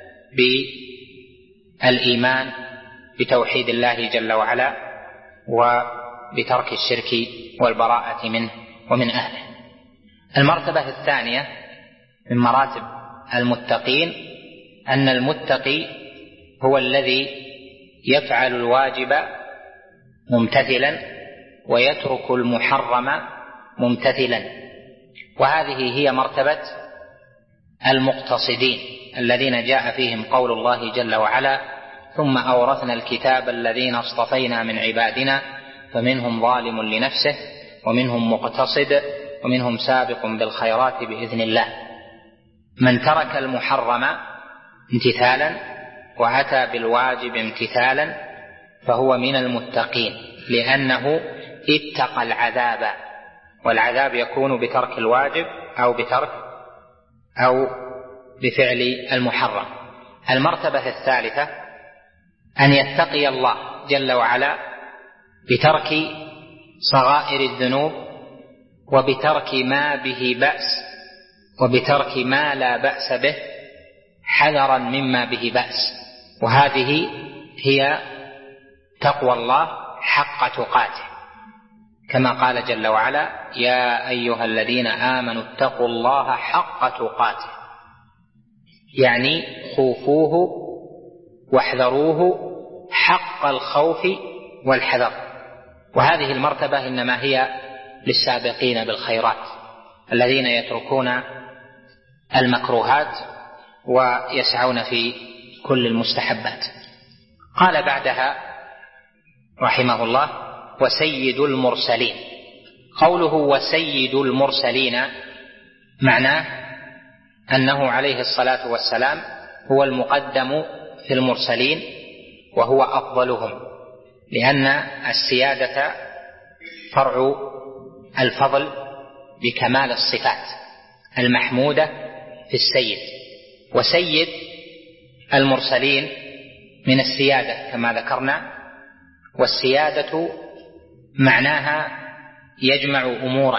بالإيمان بتوحيد الله جل وعلا وبترك الشرك والبراءة منه ومن أهله. المرتبة الثانية من مراتب المتقين أن المتقي هو الذي يفعل الواجب ممتثلا ويترك المحرم ممتثلا، وهذه هي مرتبة المقتصدين الذين جاء فيهم قول الله جل وعلا: ثم أورثنا الكتاب الذين اصطفينا من عبادنا فمنهم ظالم لنفسه ومنهم مقتصد ومنهم سابق بالخيرات بإذن الله. من ترك المحرم امتثالا وأتى بالواجب امتثالا فهو من المتقين، لأنه اتقى العذاب، والعذاب يكون بترك الواجب أو بترك أو بفعل المحرم. المرتبة الثالثة أن يتقي الله جل وعلا بترك صغائر الذنوب وبترك ما به بأس وبترك ما لا بأس به حذرا مما به بأس، وهذه هي تقوى الله حق تقاته، كما قال جل وعلا: يا أيها الذين آمنوا اتقوا الله حق تقاته، يعني خوفوه واحذروه حق الخوف والحذر. وهذه المرتبة إنما هي للسابقين بالخيرات الذين يتركون المكروهات ويسعون في كل المستحبات. قال بعدها رحمه الله: وسيد المرسلين. قوله وسيد المرسلين معناه أنه عليه الصلاة والسلام هو المقدم في المرسلين وهو أفضلهم، لأن السيادة فرع الفضل بكمال الصفات المحمودة في السيد، وسيد المرسلين من السيادة كما ذكرنا، والسيادة معناها يجمع أمورا،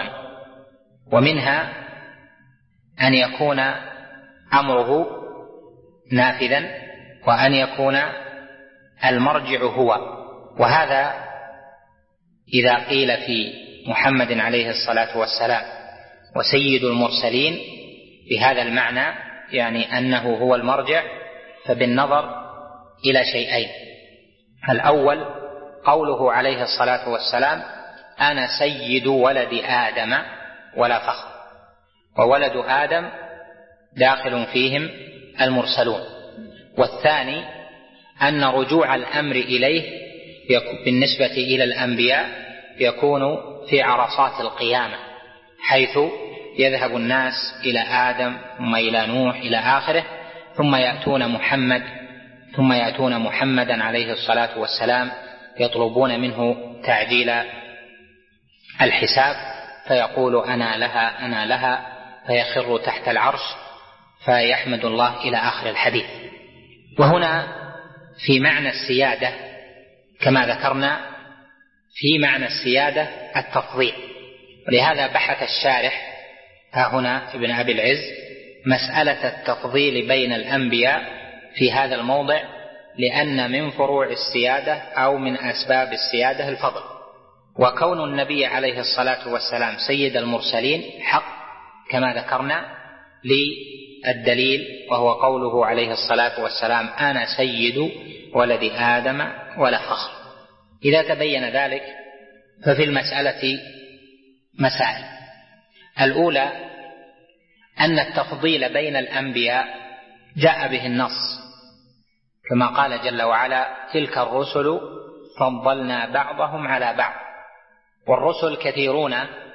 ومنها أن يكون أمره نافذا وأن يكون المرجع هو. وهذا إذا قيل في محمد عليه الصلاة والسلام وسيد المرسلين بهذا المعنى، يعني أنه هو المرجع، فبالنظر إلى شيئين: الأول قوله عليه الصلاة والسلام: أنا سيد ولد آدم ولا فخر، وولد آدم داخل فيهم المرسلون. والثاني أن رجوع الأمر إليه بالنسبة إلى الأنبياء يكون في عرصات القيامة، حيث يذهب الناس إلى آدم ثم إلى نوح إلى آخره، ثم يأتون محمد ثم يأتون محمدا عليه الصلاة والسلام يطلبون منه تعجيل الحساب، فيقول أنا لها أنا لها، فيخر تحت العرش فيحمد الله إلى آخر الحديث. وهنا في معنى السيادة كما ذكرنا، في معنى السيادة التفضيل، ولهذا بحث الشارح ها هنا ابن أبي العز مسألة التفضيل بين الأنبياء في هذا الموضع، لأن من فروع السيادة أو من أسباب السيادة الفضل. وكون النبي عليه الصلاة والسلام سيد المرسلين حق كما ذكرنا للدليل، وهو قوله عليه الصلاة والسلام: أنا سيد ولد آدم ولا فخر. إذا تبين ذلك ففي المسألة مسائل. الأولى أن التفضيل بين الأنبياء جاء به النص، كما قال جل وعلا: تلك الرسل فضلنا بعضهم على بعض. والرسل كثيرون،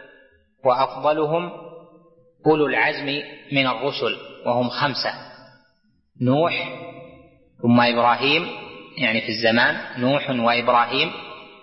وأفضلهم أولو العزم من الرسل وهم خمسة: نوح ثم إبراهيم، يعني في الزمان نوح وإبراهيم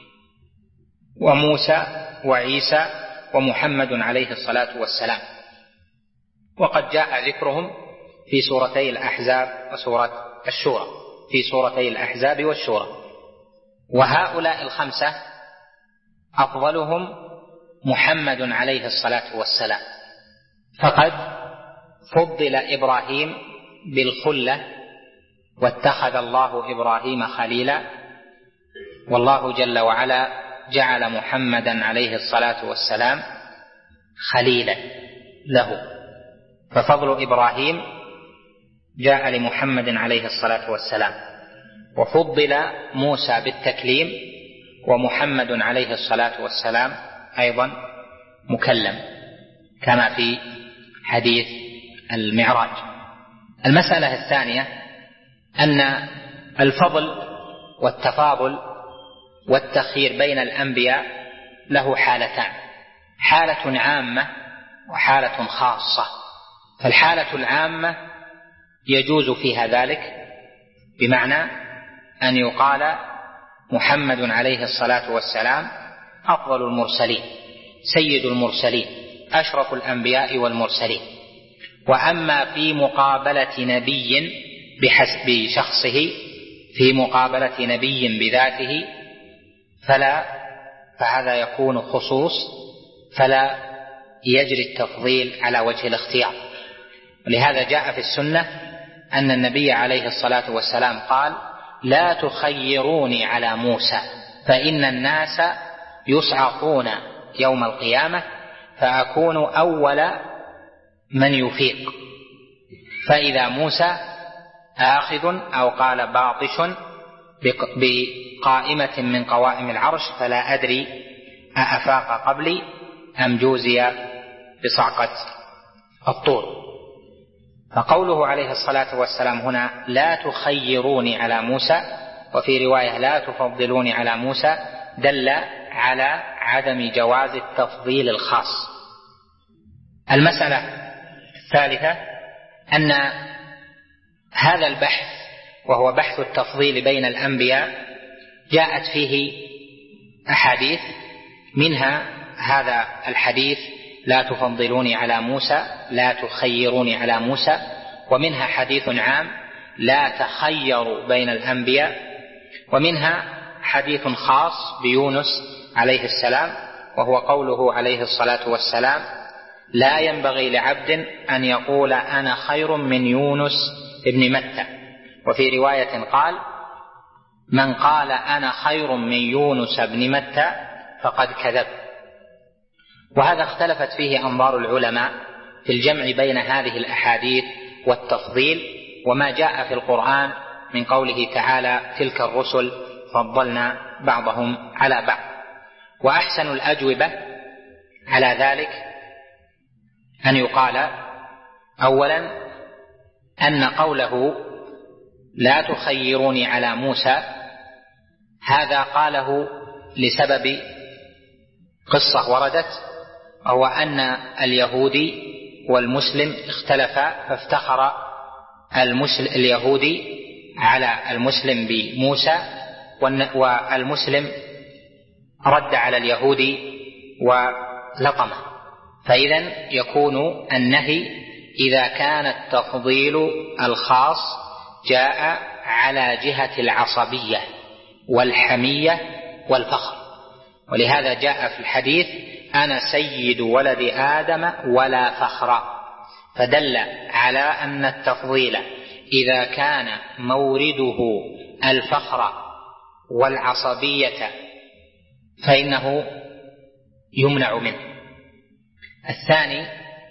وموسى وعيسى ومحمد عليه الصلاة والسلام. وقد جاء ذكرهم في سورتي الأحزاب وسورة الشورى، في سورتي الأحزاب والشورى. وهؤلاء الخمسة أفضلهم محمد عليه الصلاة والسلام، فقد فضل إبراهيم بالخلة واتخذ الله إبراهيم خليلا، والله جل وعلا جعل محمدا عليه الصلاة والسلام خليلا له، ففضل إبراهيم جاء لمحمد عليه الصلاة والسلام. وفضل موسى بالتكليم، ومحمد عليه الصلاة والسلام أيضا مكلم كما في حديث المعراج. المسألة الثانية أن الفضل والتفاضل والتخيير بين الأنبياء له حالتان: حالة عامة وحالة خاصة. فالحالة العامة يجوز فيها ذلك، بمعنى أن يقال محمد عليه الصلاة والسلام أفضل المرسلين، سيد المرسلين، أشرف الأنبياء والمرسلين. وأما في مقابلة نبي بحسب شخصه، في مقابلة نبي بذاته، فلا، فهذا يكون خصوص، فلا يجري التفضيل على وجه الاختيار. ولهذا جاء في السنة أن النبي عليه الصلاة والسلام قال: لا تخيروني على موسى فإن الناس يصعقون يوم القيامة فأكون أول من يفيق، فإذا موسى آخذ أو قال باطش بقائمة من قوائم العرش فلا أدري أأفاق قبلي أم جوزي بصعقة الطور. فقوله عليه الصلاة والسلام هنا لا تخيروني على موسى، وفي رواية لا تفضلوني على موسى، دل على عدم جواز التفضيل الخاص. المسألة الثالثة أن هذا البحث، وهو بحث التفضيل بين الأنبياء، جاءت فيه أحاديث، منها هذا الحديث لا تفضلوني على موسى، لا تخيروني على موسى، ومنها حديث عام لا تخيروا بين الأنبياء، ومنها حديث خاص بيونس عليه السلام، وهو قوله عليه الصلاة والسلام: لا ينبغي لعبد أن يقول أنا خير من يونس ابن متى. وفي رواية قال: من قال أنا خير من يونس ابن متى فقد كذب. وهذا اختلفت فيه أنظار العلماء في الجمع بين هذه الأحاديث والتفضيل وما جاء في القرآن من قوله تعالى: تلك الرسل فضلنا بعضهم على بعض. وأحسن الأجوبة على ذلك أن يقال أولا أن قوله لا تخيروني على موسى هذا قاله لسبب قصة وردت، وهو أن اليهودي والمسلم اختلفا، فافتخر المسلم اليهودي على المسلم بموسى، والمسلم رد على اليهودي ولطمه. فإذن يكون النهي إذا كان التفضيل الخاص جاء على جهة العصبية والحمية والفخر. ولهذا جاء في الحديث: أنا سيد ولد آدم ولا فخر، فدل على أن التفضيل إذا كان مورده الفخر والعصبية فإنه يمنع منه. الثاني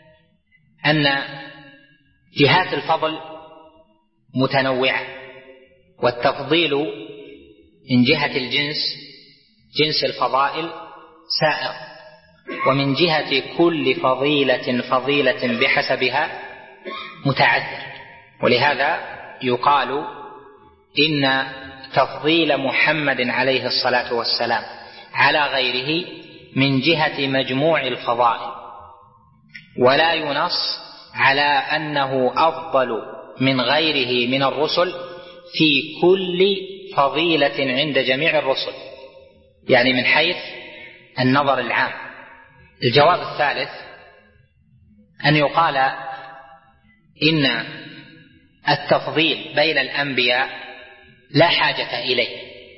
أن جهات الفضل متنوعة، والتفضيل من جهة الجنس، جنس الفضائل، سائر، ومن جهة كل فضيلة فضيلة بحسبها متعذر. ولهذا يقال إن تفضيل محمد عليه الصلاة والسلام على غيره من جهة مجموع الفضائل، ولا ينص على أنه أفضل من غيره من الرسل في كل فضيلة عند جميع الرسل، يعني من حيث النظر العام. الجواب الثالث أن يقال إن التفضيل بين الأنبياء لا حاجة إليه،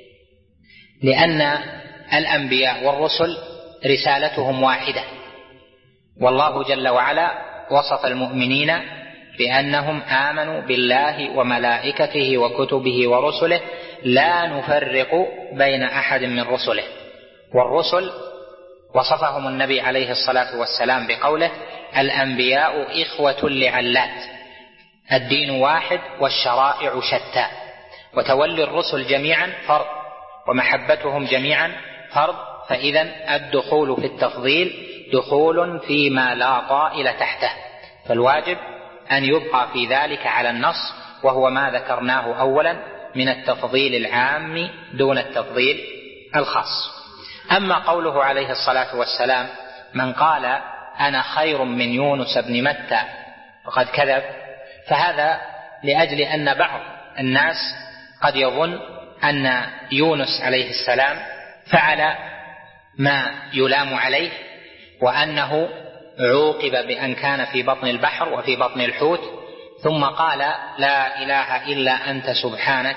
لأن الأنبياء والرسل رسالتهم واحدة، والله جل وعلا وصف المؤمنين بأنهم آمنوا بالله وملائكته وكتبه ورسله لا نفرق بين أحد من رسله. والرسل وصفهم النبي عليه الصلاة والسلام بقوله: الأنبياء إخوة لعلات، الدين واحد والشرائع شتى، وتولي الرسل جميعا فرض ومحبتهم جميعا فرض. فإذن الدخول في التفضيل دخول فيما لا طائل تحته، فالواجب أن يبقى في ذلك على النص، وهو ما ذكرناه أولا من التفضيل العام دون التفضيل الخاص. أما قوله عليه الصلاة والسلام: من قال أنا خير من يونس بن متى فقد كذب، فهذا لأجل أن بعض الناس قد يظن أن يونس عليه السلام فعل ما يلام عليه، وأنه عوقب بأن كان في بطن البحر وفي بطن الحوت ثم قال لا إله إلا أنت سبحانك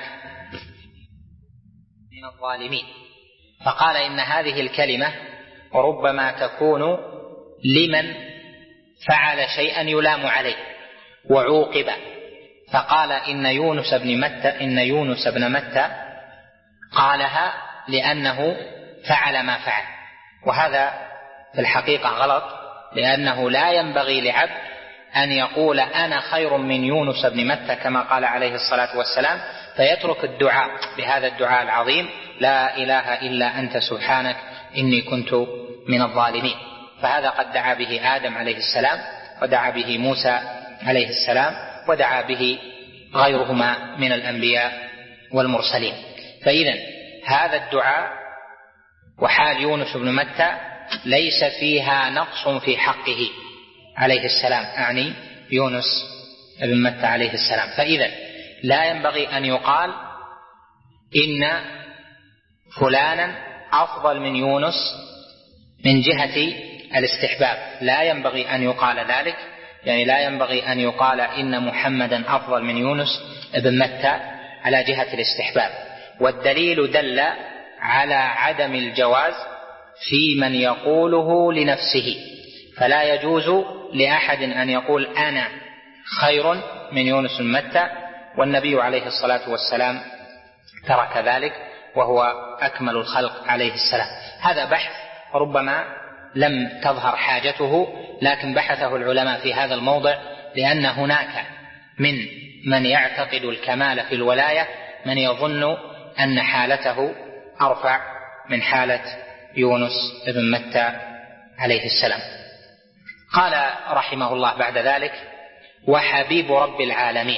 من الظالمين، فقال إن هذه الكلمة ربما تكون لمن فعل شيئا يلام عليه وعوقب، فقال إن يونس بن متى إن يونس بن متى قالها لأنه فعل ما فعل، وهذا في الحقيقة غلط، لأنه لا ينبغي لعبد أن يقول أنا خير من يونس بن متى كما قال عليه الصلاة والسلام فيترك الدعاء بهذا الدعاء العظيم: لا إله إلا أنت سبحانك إني كنت من الظالمين. فهذا قد دعا به آدم عليه السلام، ودعا به موسى عليه السلام، ودعا به غيرهما من الأنبياء والمرسلين. فإذن هذا الدعاء وحال يونس بن متى ليس فيها نقص في حقه عليه السلام، أعني يونس بن متى عليه السلام. فإذن لا ينبغي أن يقال إن فلانا أفضل من يونس من جهة الاستحباب، لا ينبغي أن يقال ذلك، يعني لا ينبغي أن يقال إن محمدا أفضل من يونس بن متى على جهة الاستحباب. والدليل دل على عدم الجواز في من يقوله لنفسه، فلا يجوز لأحد أن يقول أنا خير من يونس بن متى، والنبي عليه الصلاة والسلام ترك ذلك وهو أكمل الخلق عليه السلام. هذا بحث ربما لم تظهر حاجته، لكن بحثه العلماء في هذا الموضع، لأن هناك من من يعتقد الكمال في الولاية من يظن أن حالته أرفع من حالة يونس بن متى عليه السلام. قال رحمه الله بعد ذلك: وحبيب رب العالمين.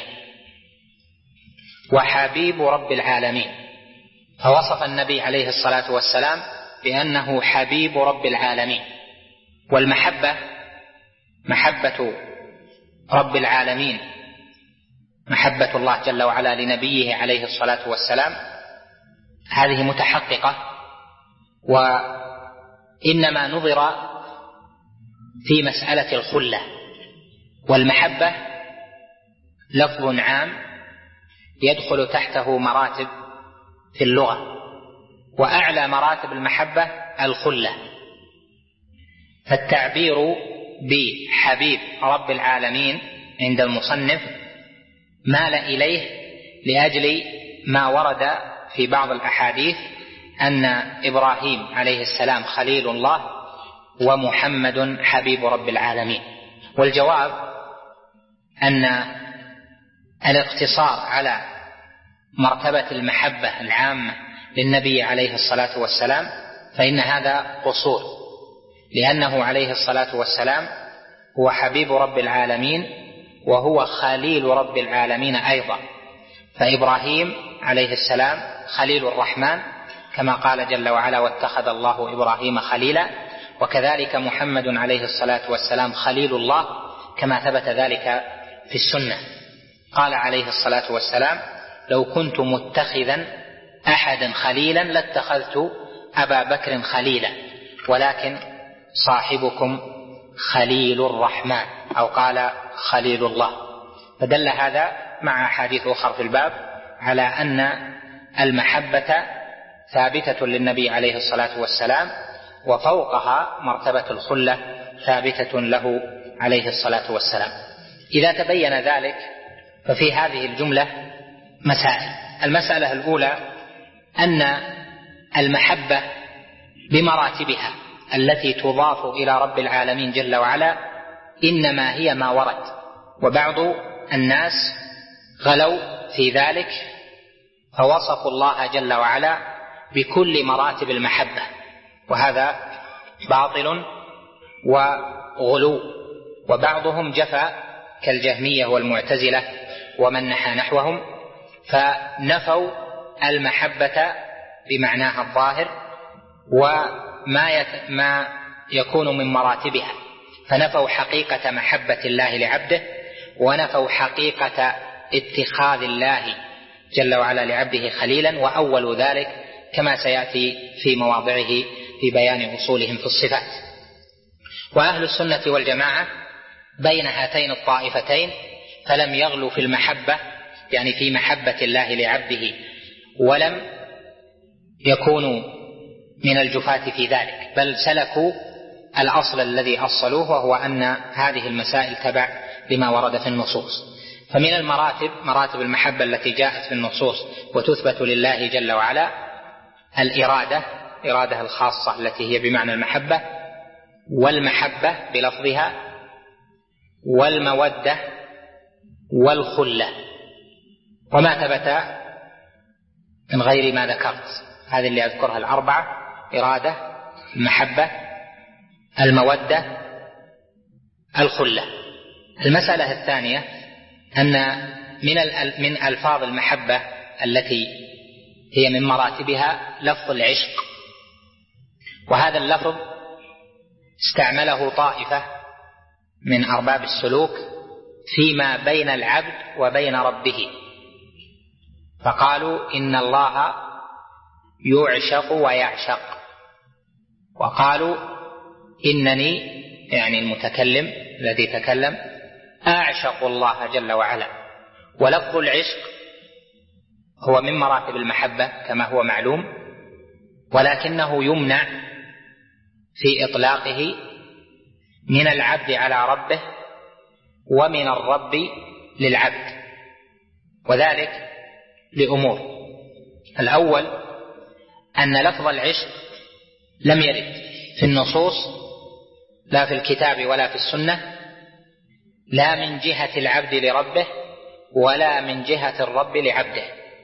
وحبيب رب العالمين، فوصف النبي عليه الصلاة والسلام بأنه حبيب رب العالمين. والمحبة محبة رب العالمين، محبة الله جل وعلا لنبيه عليه الصلاة والسلام، هذه متحققة، وإنما نظر في مسألة الخلة. والمحبة لفظ عام يدخل تحته مراتب في اللغة، وأعلى مراتب المحبة الخلة. فالتعبير بحبيب رب العالمين عند المصنف مال إليه لأجل ما ورد في بعض الأحاديث أن إبراهيم عليه السلام خليل الله ومحمد حبيب رب العالمين. والجواب أن الاقتصار على مرتبة المحبة العامة للنبي عليه الصلاة والسلام فإن هذا قصور، لأنه عليه الصلاة والسلام هو حبيب رب العالمين وهو خليل رب العالمين أيضا. فإبراهيم عليه السلام خليل الرحمن كما قال جل وعلا: واتخذ الله إبراهيم خليلا. وكذلك محمد عليه الصلاة والسلام خليل الله كما ثبت ذلك في السنة. قال عليه الصلاة والسلام: لو كنت متخذا أحدا خليلا لاتخذت أبا بكر خليلا، ولكن صاحبكم خليل الرحمن، أو قال خليل الله. فدل هذا مع أحاديث أخرى في الباب على أن المحبة ثابتة للنبي عليه الصلاة والسلام، وفوقها مرتبة الخلة ثابتة له عليه الصلاة والسلام. إذا تبين ذلك ففي هذه الجملة مسائل. المسألة الأولى أن المحبة بمراتبها التي تضاف إلى رب العالمين جل وعلا إنما هي ما ورد، وبعض الناس غلوا في ذلك فوصفوا الله جل وعلا بكل مراتب المحبة، وهذا باطل وغلو. وبعضهم جفى كالجهمية والمعتزلة ومن نحى نحوهم، فنفوا المحبة بمعناها الظاهر وما يت... ما يكون من مراتبها، فنفوا حقيقة محبة الله لعبده، ونفوا حقيقة اتخاذ الله جل وعلا لعبده خليلا، وأول ذلك كما سيأتي في مواضعه في بيان أصولهم في الصفات. وأهل السنة والجماعة بين هاتين الطائفتين، فلم يغلوا في المحبة يعني في محبة الله لعبده، ولم يكونوا من الجفاة في ذلك، بل سلكوا الأصل الذي أصلوه، وهو أن هذه المسائل تبع لما ورد في النصوص. فمن المراتب مراتب المحبة التي جاءت في النصوص وتثبت لله جل وعلا الإرادة، إرادة الخاصة التي هي بمعنى المحبة، والمحبة بلفظها، والمودة، والخلة. وما ثبت من غير ما ذكرت، هذه اللي أذكرها الأربعة: إرادة، المحبة، المودة، الخلة. المسألة الثانية أن من من ألفاظ المحبة التي هي من مراتبها لفظ العشق، وهذا اللفظ استعمله طائفة من أرباب السلوك فيما بين العبد وبين ربه، فقالوا إن الله يعشق ويعشق، وقالوا إنني يعني المتكلم الذي تكلم أعشق الله جل وعلا. ولفظ العشق هو من مراتب المحبة كما هو معلوم، ولكنه يمنع في إطلاقه من العبد على ربه ومن الرب للعبد، وذلك لأمور: الأول أن لفظ العشق لم يرد في النصوص لا في الكتاب ولا في السنة، لا من جهة العبد لربه ولا من جهة الرب لعبده،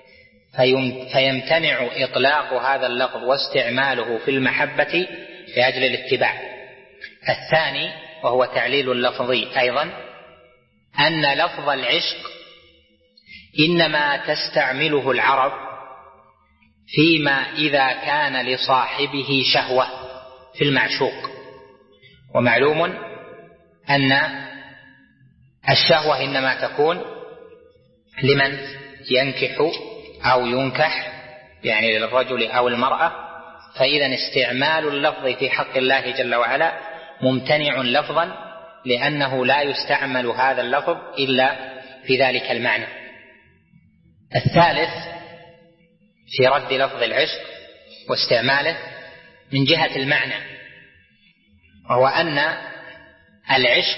فيمتنع إطلاق هذا اللفظ واستعماله في المحبة لأجل الاتباع. الثاني وهو تعليل اللفظي أيضا، أن لفظ العشق إنما تستعمله العرب فيما إذا كان لصاحبه شهوة في المعشوق، ومعلوم أن الشهوة إنما تكون لمن ينكح أو ينكح، يعني للرجل أو المرأة، فإذا استعمال اللفظ في حق الله جل وعلا ممتنع لفظا، لأنه لا يستعمل هذا اللفظ إلا في ذلك المعنى. الثالث في رد لفظ العشق واستعماله من جهة المعنى، وهو أن العشق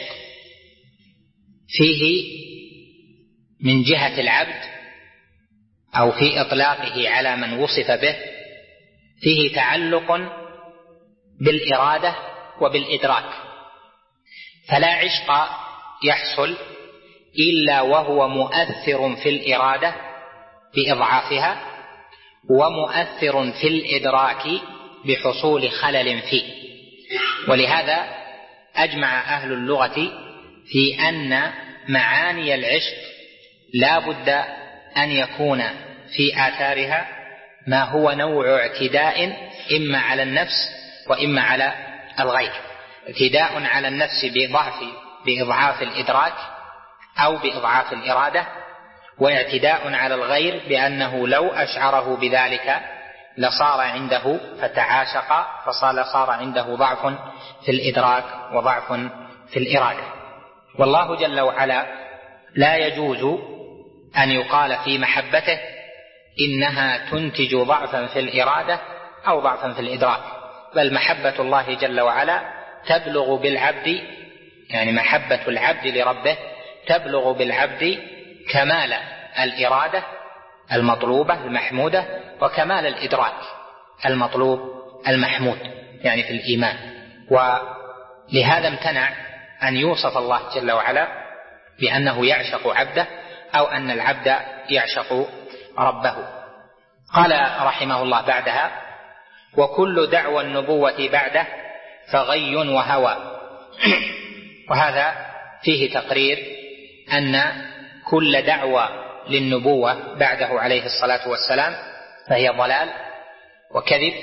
فيه من جهة العبد أو في إطلاقه على من وصف به فيه تعلق بالإرادة وبالإدراك، فلا عشق يحصل إلا وهو مؤثر في الإرادة بإضعافها، ومؤثر في الإدراك بحصول خلل فيه. ولهذا أجمع أهل اللغة في أن معاني العشق لا بد أن يكون في آثارها ما هو نوع اعتداء إما على النفس وإما على الغير: اعتداء على النفس بضعف بإضعاف الإدراك أو بإضعاف الإرادة، واعتداء على الغير بأنه لو أشعره بذلك لصار عنده فتعاشق فصار صار عنده ضعف في الإدراك وضعف في الإرادة. والله جل وعلا لا يجوز أن يقال في محبته إنها تنتج ضعفا في الإرادة أو ضعفا في الإدراك، بل محبة الله جل وعلا تبلغ بالعبد، يعني محبة العبد لربه تبلغ بالعبد كمال الإرادة المطلوبة المحمودة وكمال الإدراك المطلوب المحمود، يعني في الإيمان. ولهذا امتنع أن يوصف الله جل وعلا بأنه يعشق عبده أو أن العبد يعشق ربه. قال رحمه الله بعدها: وكل دعوى النبوة بعده فغي وهوى. وهذا فيه تقرير أن كل دعوى للنبوة بعده عليه الصلاة والسلام فهي ضلال وكذب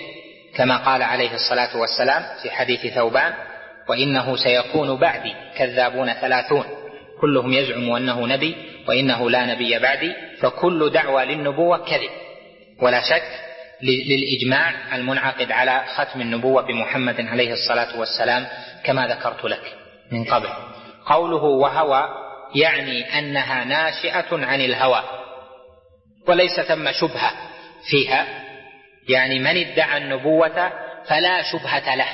كما قال عليه الصلاة والسلام في حديث ثوبان: وإنه سيكون بعدي كذابون ثلاثون كلهم يزعم أنه نبي وإنه لا نبي بعدي. فكل دعوة للنبوة كذب، ولا شك للإجماع المنعقد على ختم النبوة بمحمد عليه الصلاة والسلام كما ذكرت لك من قبل. قوله وهوى يعني أنها ناشئة عن الهوى وليس ثم شبهة فيها، يعني من ادعى النبوة فلا شبهة له،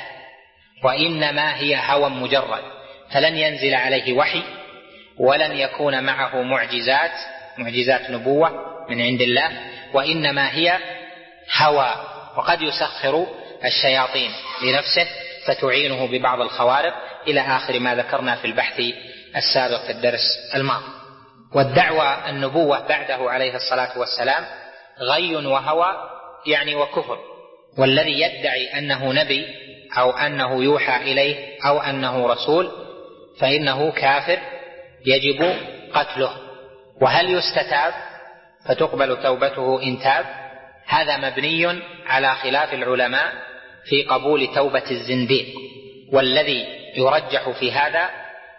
وإنما هي هوى مجرد، فلن ينزل عليه وحي ولن يكون معه معجزات معجزات نبوة من عند الله، وإنما هي هوى. وقد يسخر الشياطين لنفسه فتعينه ببعض الخوارق إلى آخر ما ذكرنا في البحث السابق في الدرس الماضي. والدعوى النبوة بعده عليه الصلاة والسلام غي وهوى يعني وكفر، والذي يدعي أنه نبي أو أنه يوحى إليه أو أنه رسول فإنه كافر يجب قتله. وهل يستتاب فتقبل توبته إن تاب؟ هذا مبني على خلاف العلماء في قبول توبة الزنديق، والذي يرجح في هذا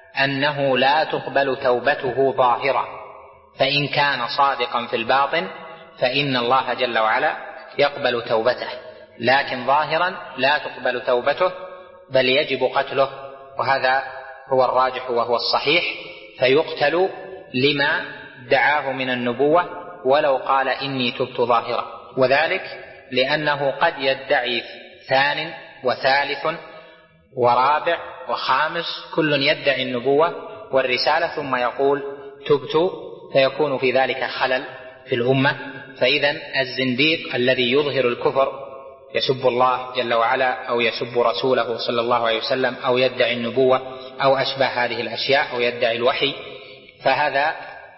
أنه لا تقبل توبته ظاهرا، فإن كان صادقا في الباطن فإن الله جل وعلا يقبل توبته، لكن ظاهرا لا تقبل توبته بل يجب قتله، وهذا هو الراجح وهو الصحيح، فيقتل لما دعاه من النبوة ولو قال إني تبت ظاهرا. وذلك لأنه قد يدعي ثان وثالث ورابع وخامس كل يدعي النبوة والرسالة ثم يقول تبت، فيكون في ذلك خلل في الأمة. فإذا الزنديق الذي يظهر الكفر يسب الله جل وعلا أو يسب رسوله صلى الله عليه وسلم أو يدعي النبوة أو أشبه هذه الأشياء أو يدعي الوحي، فهذا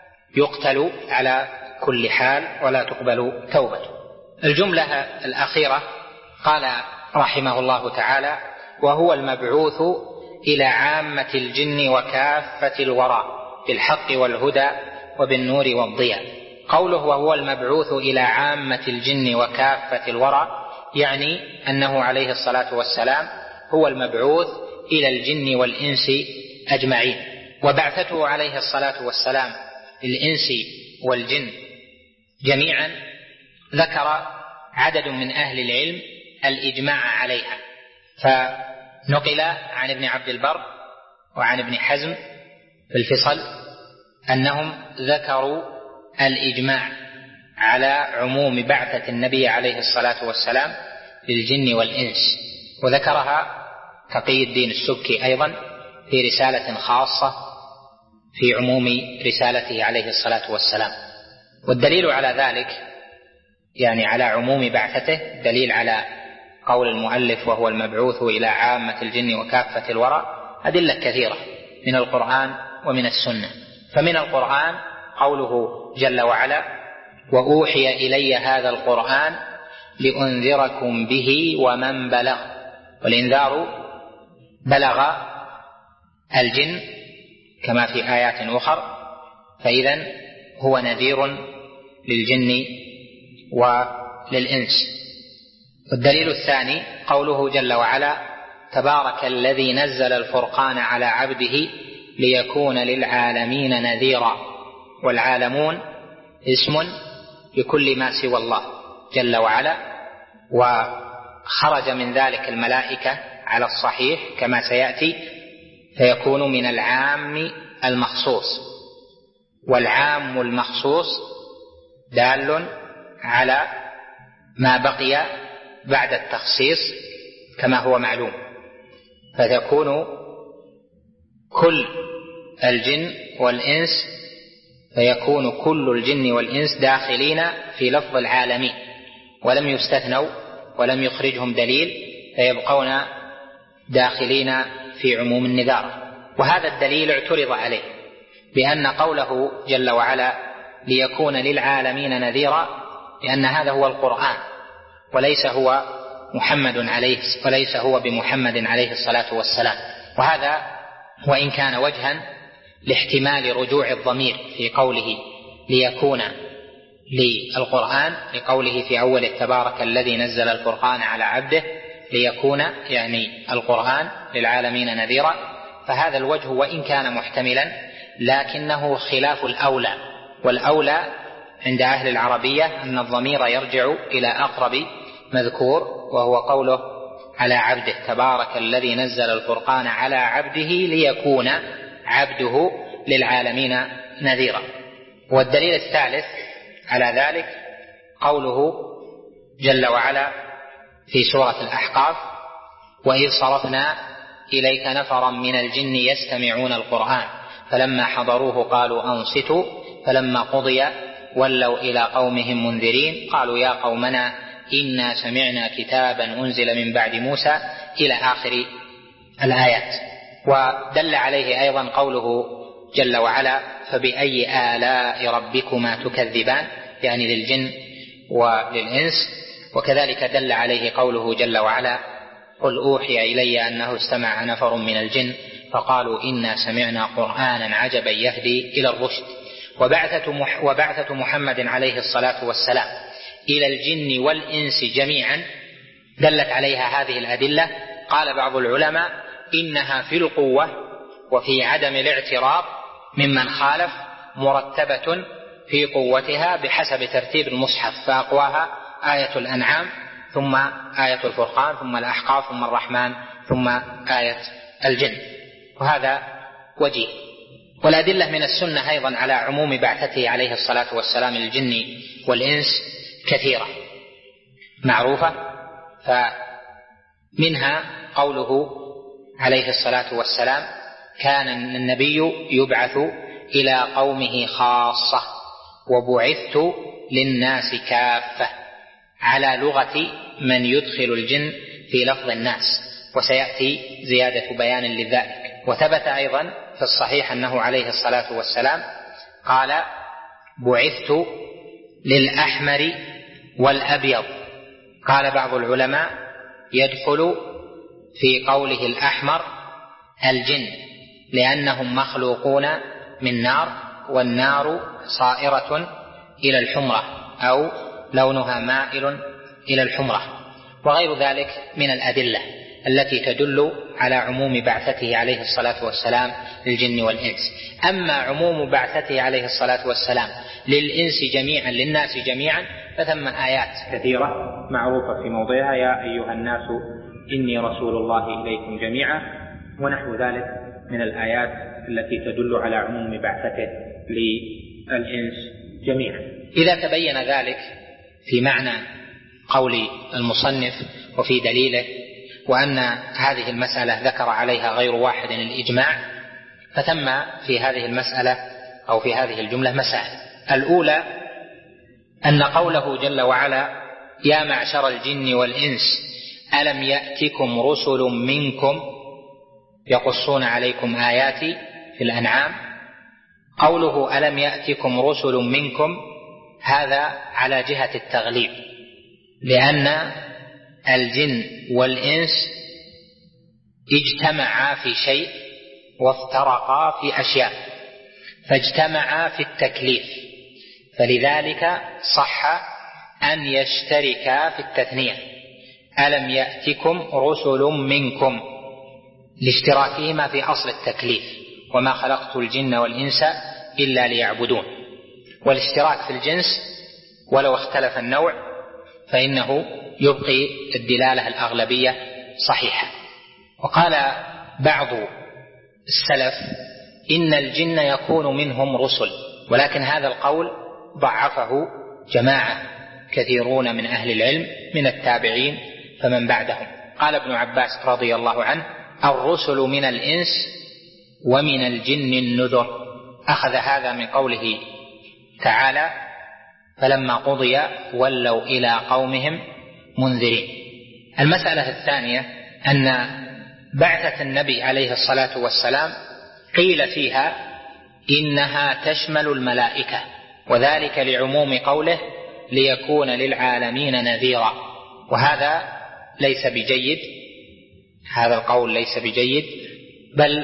يقتل على كل حال ولا تقبل توبته. الجملة الأخيرة قال رحمه الله تعالى: وهو المبعوث إلى عامة الجن وكافة الورى بالحق والهدى وبالنور والضياء. قوله وهو المبعوث إلى عامة الجن وكافة الورى يعني أنه عليه الصلاة والسلام هو المبعوث إلى الجن والإنس أجمعين. وبعثته عليه الصلاة والسلام للإنس والجن جميعا ذكر عدد من أهل العلم الإجماع عليها، فنقل عن ابن عبد البر وعن ابن حزم في الفصل أنهم ذكروا الإجماع على عموم بعثة النبي عليه الصلاة والسلام للجن والإنس، وذكرها تقي الدين السبكي أيضا في رسالة خاصة في عموم رسالته عليه الصلاة والسلام. والدليل على ذلك يعني على عموم بعثته دليل على قول المؤلف وهو المبعوث إلى عامة الجن وكافة الورى أدلة كثيرة من القرآن ومن السنة. فمن القرآن قوله جل وعلا: وأوحي إلي هذا القرآن لأنذركم به ومن بلغ. والإنذار بلغ الجن كما في آيات أخرى، فإذن هو نذير للجن وللإنس. والدليل الثاني قوله جل وعلا: تبارك الذي نزل الفرقان على عبده ليكون للعالمين نذيرا. والعالمون اسم لكل ما سوى الله جل وعلا، وخرج من ذلك الملائكة على الصحيح كما سيأتي، فيكون من العام المخصوص، والعام المخصوص دال على ما بقي بعد التخصيص كما هو معلوم، فتكون كل الجن والإنس فيكون كل الجن والإنس داخلين في لفظ العالمين ولم يستثنوا ولم يخرجهم دليل، فيبقون داخلين في عموم النذار. وهذا الدليل اعترض عليه بأن قوله جل وعلا ليكون للعالمين نذيرا لأن هذا هو القرآن وليس هو محمد عليه وليس هو بمحمد عليه الصلاة والسلام. وهذا وإن كان وجها لاحتمال رجوع الضمير في قوله ليكون للقرآن لقوله في أول تبارك الذي نزل الفرقان على عبده ليكون يعني القرآن للعالمين نذيرا، فهذا الوجه وإن كان محتملا لكنه خلاف الأولى، والأولى عند أهل العربية أن الضمير يرجع إلى أقرب مذكور وهو قوله على عبده، تبارك الذي نزل الفرقان على عبده ليكون عبده للعالمين نذيرا. والدليل الثالث على ذلك قوله جل وعلا في سورة الأحقاف وإذ صرفنا إليك نفرا من الجن يستمعون القرآن فلما حضروه قالوا أنصتوا فلما قضي ولوا إلى قومهم منذرين قالوا يا قومنا إنا سمعنا كتابا أنزل من بعد موسى إلى آخر الآيات. ودل عليه أيضا قوله جل وعلا فبأي آلاء ربكما تكذبان، يعني للجن وللإنس. وكذلك دل عليه قوله جل وعلا قل أوحي إلي أنه استمع نفر من الجن فقالوا إنا سمعنا قرآنا عجبا يهدي إلى الرشد. وبعثة, مح وبعثة محمد عليه الصلاة والسلام إلى الجن والإنس جميعا دلت عليها هذه الأدلة. قال بعض العلماء إنها في القوة وفي عدم الاعتراض ممن خالف مرتبة في قوتها بحسب ترتيب المصحف، فأقواها آية الأنعام ثم آية الفرقان ثم الأحقاف ثم الرحمن ثم آية الجن، وهذا وجيه. والأدلة من السنة أيضا على عموم بعثته عليه الصلاة والسلام للجن والإنس كثيرة معروفة، فمنها قوله عليه الصلاة والسلام كان النبي يبعث إلى قومه خاصة وبعثت للناس كافة، على لغة من يدخل الجن في لفظ الناس، وسيأتي زيادة بيان لذلك. وثبت أيضا في الصحيح أنه عليه الصلاة والسلام قال بعثت للأحمر والأبيض. قال بعض العلماء يدخل في قوله الأحمر الجن لأنهم مخلوقون من نار، والنار صائرة إلى الحمرة أو لونها مائل إلى الحمرة، وغير ذلك من الأدلة التي تدل على عموم بعثته عليه الصلاة والسلام للجن والإنس. أما عموم بعثته عليه الصلاة والسلام للإنس جميعا للناس جميعا فثم آيات كثيرة معروفة في موضعها يا أيها الناس إني رسول الله إليكم جميعا ونحو ذلك من الآيات التي تدل على عموم بعثته للإنس جميعا. إذا تبين ذلك في معنى قول المصنف وفي دليله وأن هذه المسألة ذكر عليها غير واحد الإجماع، فتم في هذه المسألة أو في هذه الجملة مسائل. الأولى أن قوله جل وعلا يا معشر الجن والإنس ألم يأتكم رسل منكم يقصون عليكم آياتي في الأنعام، قوله ألم يأتكم رسل منكم هذا على جهة التغليب، لأن الجن والإنس اجتمعا في شيء وافترقا في أشياء، فاجتمعا في التكليف، فلذلك صح أن يشتركا في التثنية ألم يأتكم رسل منكم لاشتراكهما في أصل التكليف وما خلقت الجن والإنس إلا ليعبدون. والاشتراك في الجنس ولو اختلف النوع فإنه يبقي الدلالة الأغلبية صحيحة. وقال بعض السلف إن الجن يكون منهم رسل، ولكن هذا القول ضعفه جماعة كثيرون من أهل العلم من التابعين فمن بعدهم. قال ابن عباس رضي الله عنه الرسل من الإنس ومن الجن النذر، أخذ هذا من قوله تعالى فلما قضي ولوا إلى قومهم منذرين. المسألة الثانية أن بعثة النبي عليه الصلاة والسلام قيل فيها إنها تشمل الملائكة، وذلك لعموم قوله ليكون للعالمين نذيرا، وهذا ليس بجيد، هذا القول ليس بجيد، بل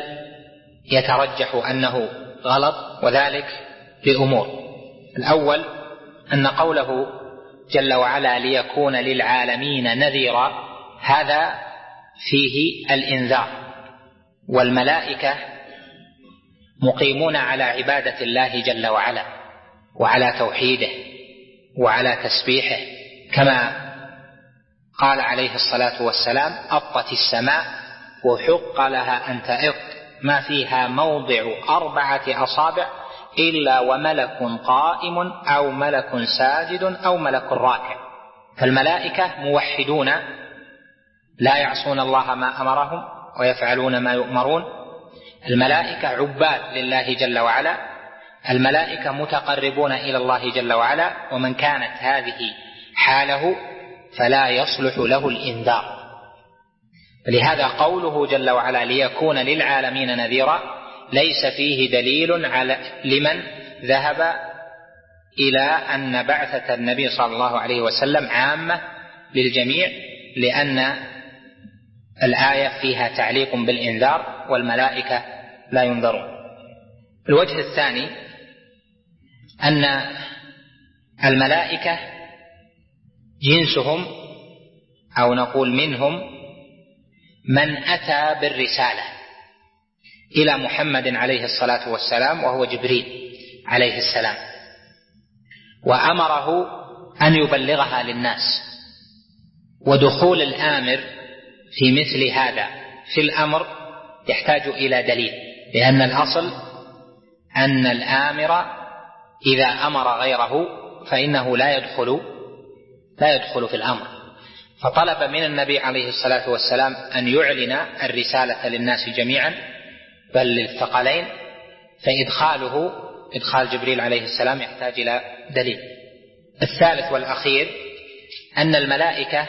يترجح أنه غلط، وذلك لأمور. الأول أن قوله جل وعلا ليكون للعالمين نذيرا هذا فيه الإنذار، والملائكة مقيمون على عبادة الله جل وعلا وعلى توحيده وعلى تسبيحه، كما قال عليه الصلاة والسلام أطت السماء وحق لها أن تئط ما فيها موضع أربعة أصابع إلا وملك قائم أو ملك ساجد أو ملك راكع. فالملائكة موحدون لا يعصون الله ما أمرهم ويفعلون ما يؤمرون. الملائكة عباد لله جل وعلا، الملائكة متقربون إلى الله جل وعلا، ومن كانت هذه حاله فلا يصلح له الإنذار. لهذا قوله جل وعلا ليكون للعالمين نذيرا ليس فيه دليل على لمن ذهب إلى أن بعثة النبي صلى الله عليه وسلم عامة للجميع، لأن الآية فيها تعليق بالإنذار والملائكة لا ينذرون. الوجه الثاني أن الملائكة جنسهم أو نقول منهم من أتى بالرسالة إلى محمد عليه الصلاة والسلام وهو جبريل عليه السلام، وأمره أن يبلغها للناس. ودخول الآمر في مثل هذا في الأمر يحتاج إلى دليل، لأن الأصل أن الآمر إذا أمر غيره فإنه لا يدخل لا يدخل في الأمر. فطلب من النبي عليه الصلاة والسلام أن يعلن الرسالة للناس جميعا بل للثقلين، فإدخاله إدخال جبريل عليه السلام يحتاج إلى دليل. الثالث والأخير أن الملائكة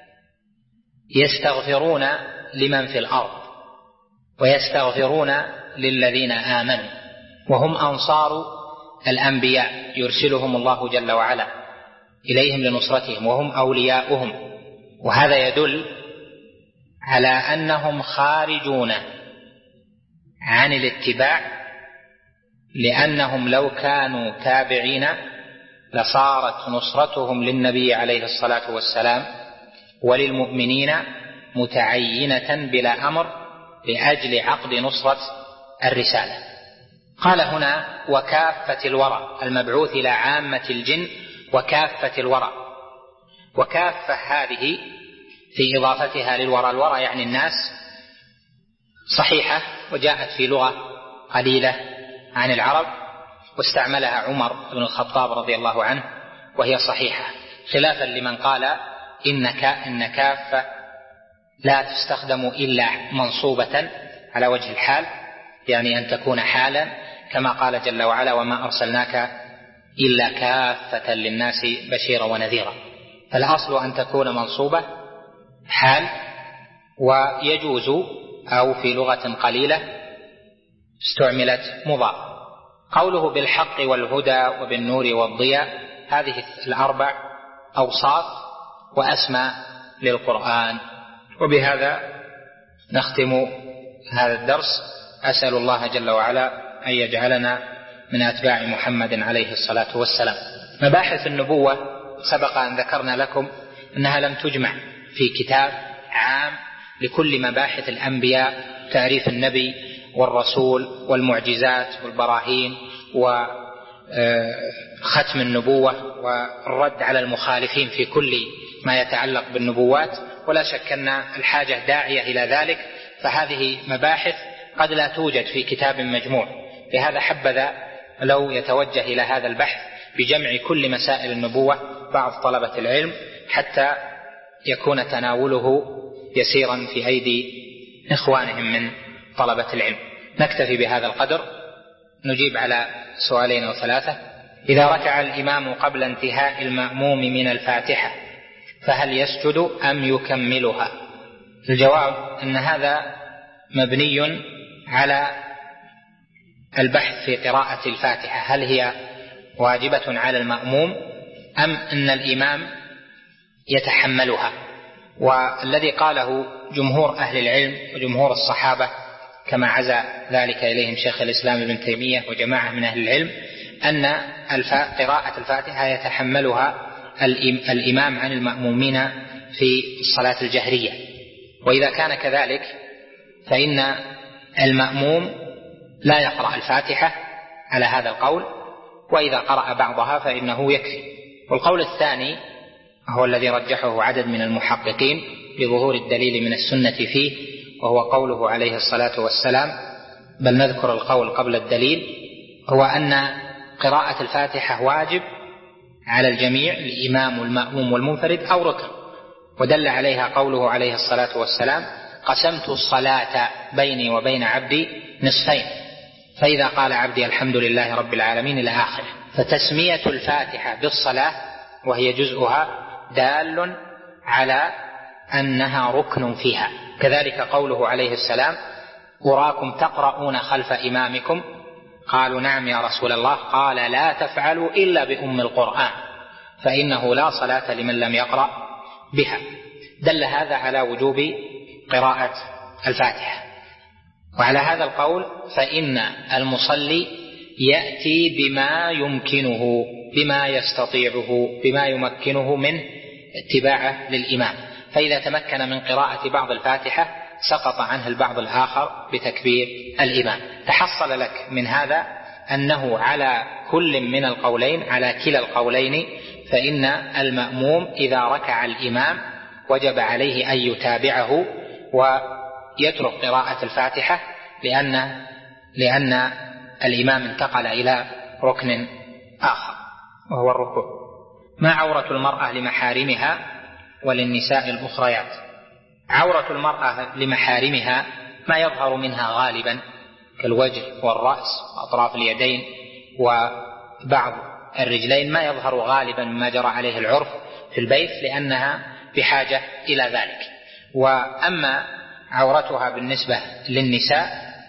يستغفرون لمن في الأرض ويستغفرون للذين آمنوا، وهم أنصار الأنبياء يرسلهم الله جل وعلا إليهم لنصرتهم وهم أولياؤهم. وهذا يدل على أنهم خارجون عن الاتباع، لأنهم لو كانوا تابعين لصارت نصرتهم للنبي عليه الصلاة والسلام وللمؤمنين متعينة بلا أمر لأجل عقد نصرة الرسالة. قال هنا وكافة الورى، المبعوث إلى عامة الجن وكافة الورى. وكافة هذه في إضافتها للورى، الورى يعني الناس، صحيحة وجاءت في لغة قليلة عن العرب واستعملها عمر بن الخطاب رضي الله عنه وهي صحيحة، خلافا لمن قال إن كافة لا تستخدم إلا منصوبة على وجه الحال، يعني أن تكون حالا، كما قال جل وعلا وما أرسلناك إلا كافة للناس بشيرا ونذيرا. فالأصل أن تكون منصوبة حال، ويجوز أو في لغة قليلة استعملت مضاف. قوله بالحق والهدى وبالنور والضياء، هذه الأربع أوصاف وأسماء للقرآن. وبهذا نختم هذا الدرس. أسأل الله جل وعلا أن يجعلنا من أتباع محمد عليه الصلاة والسلام. مباحث النبوة سبق أن ذكرنا لكم أنها لم تجمع في كتاب عام لكل مباحث الأنبياء، تعريف النبي والرسول والمعجزات والبراهين وختم النبوة والرد على المخالفين في كل ما يتعلق بالنبوات، ولا شك أن الحاجة داعية إلى ذلك، فهذه مباحث قد لا توجد في كتاب مجموع. لهذا حبذا لو يتوجه إلى هذا البحث بجمع كل مسائل النبوة بعض طلبة العلم حتى يكون تناوله يسيرا في أيدي إخوانهم من طلبة العلم. نكتفي بهذا القدر، نجيب على سؤالين أو ثلاثة. إذا ركع الإمام قبل انتهاء المأموم من الفاتحة فهل يسجد أم يكملها؟ الجواب أن هذا مبني على البحث في قراءة الفاتحة، هل هي واجبة على المأموم أم أن الإمام يتحملها. والذي قاله جمهور أهل العلم وجمهور الصحابة كما عزى ذلك إليهم شيخ الإسلام ابن تيمية وجماعة من أهل العلم أن قراءة الفاتحة يتحملها الإمام عن المأمومين في الصلاة الجهرية، وإذا كان كذلك فإن المأموم لا يقرأ الفاتحة على هذا القول، وإذا قرأ بعضها فإنه يكفي. والقول الثاني هو الذي رجحه عدد من المحققين بظهور الدليل من السنة فيه، وهو قوله عليه الصلاة والسلام، بل نذكر القول قبل الدليل، هو أن قراءة الفاتحة واجب على الجميع، الإمام والمأموم والمنفرد أو ركن، ودل عليها قوله عليه الصلاة والسلام: قسمت الصلاة بيني وبين عبدي نصفين، فإذا قال عبدي الحمد لله رب العالمين إلى آخره. فتسمية الفاتحة بالصلاة وهي جزءها دال على أنها ركن فيها. كذلك قوله عليه السلام: أراكم تقرؤون خلف إمامكم، قالوا نعم يا رسول الله، قال لا تفعلوا إلا بأم القرآن فإنه لا صلاة لمن لم يقرأ بها. دل هذا على وجوب قراءة الفاتحة. وعلى هذا القول فإن المصلي يأتي بما يمكنه، بما يستطيعه، بما يمكنه من اتباعه للإمام، فإذا تمكن من قراءة بعض الفاتحة سقط عنه البعض الآخر بتكبير الإمام. تحصل لك من هذا أنه على كل من القولين، على كلا القولين، فإن المأموم إذا ركع الإمام وجب عليه أن يتابعه ويترك قراءة الفاتحة، لأن لأن الإمام انتقل إلى ركن آخر وهو الركوع. ما عورة المرأة لمحارمها وللنساء الأخريات؟ عورة المرأة لمحارمها ما يظهر منها غالبا كالوجه والرأس وأطراف اليدين وبعض الرجلين، ما يظهر غالبا مما جرى عليه العرف في البيت، لأنها بحاجة إلى ذلك. وأما عورتها بالنسبة للنساء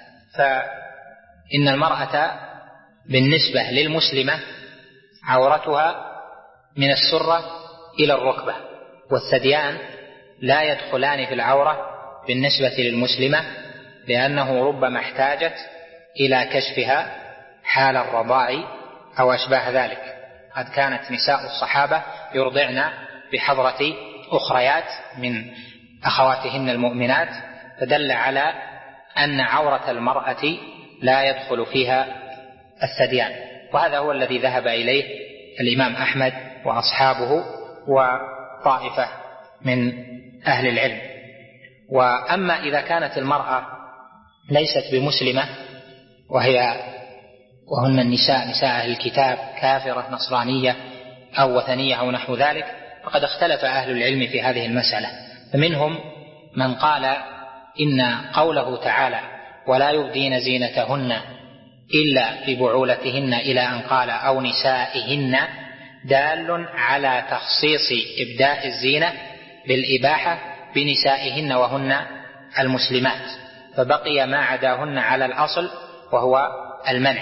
فإن المرأة بالنسبة للمسلمة عورتها من السرة إلى الركبة، والثديان لا يدخلان في العورة بالنسبة للمسلمة، لأنه ربما احتاجت إلى كشفها حال الرضاع أو أشباه ذلك. قد كانت نساء الصحابة يرضعن بحضرة أخريات من أخواتهن المؤمنات، فدل على أن عورة المرأة لا يدخل فيها الثديان، وهذا هو الذي ذهب إليه الإمام أحمد وأصحابه وطائفة من أهل العلم. وأما إذا كانت المرأة ليست بمسلمة وهي وهن النساء نساء أهل الكتاب كافرة نصرانية أو وثنية أو نحو ذلك، فقد اختلف أهل العلم في هذه المسألة. فمنهم من قال إن قوله تعالى ولا يبدين زينتهن إلا ببعولتهن إلى أن قال أو نسائهن دال على تخصيص إبداء الزينة بالإباحة بنسائهن وهن المسلمات، فبقي ما عداهن على الأصل وهو المنع.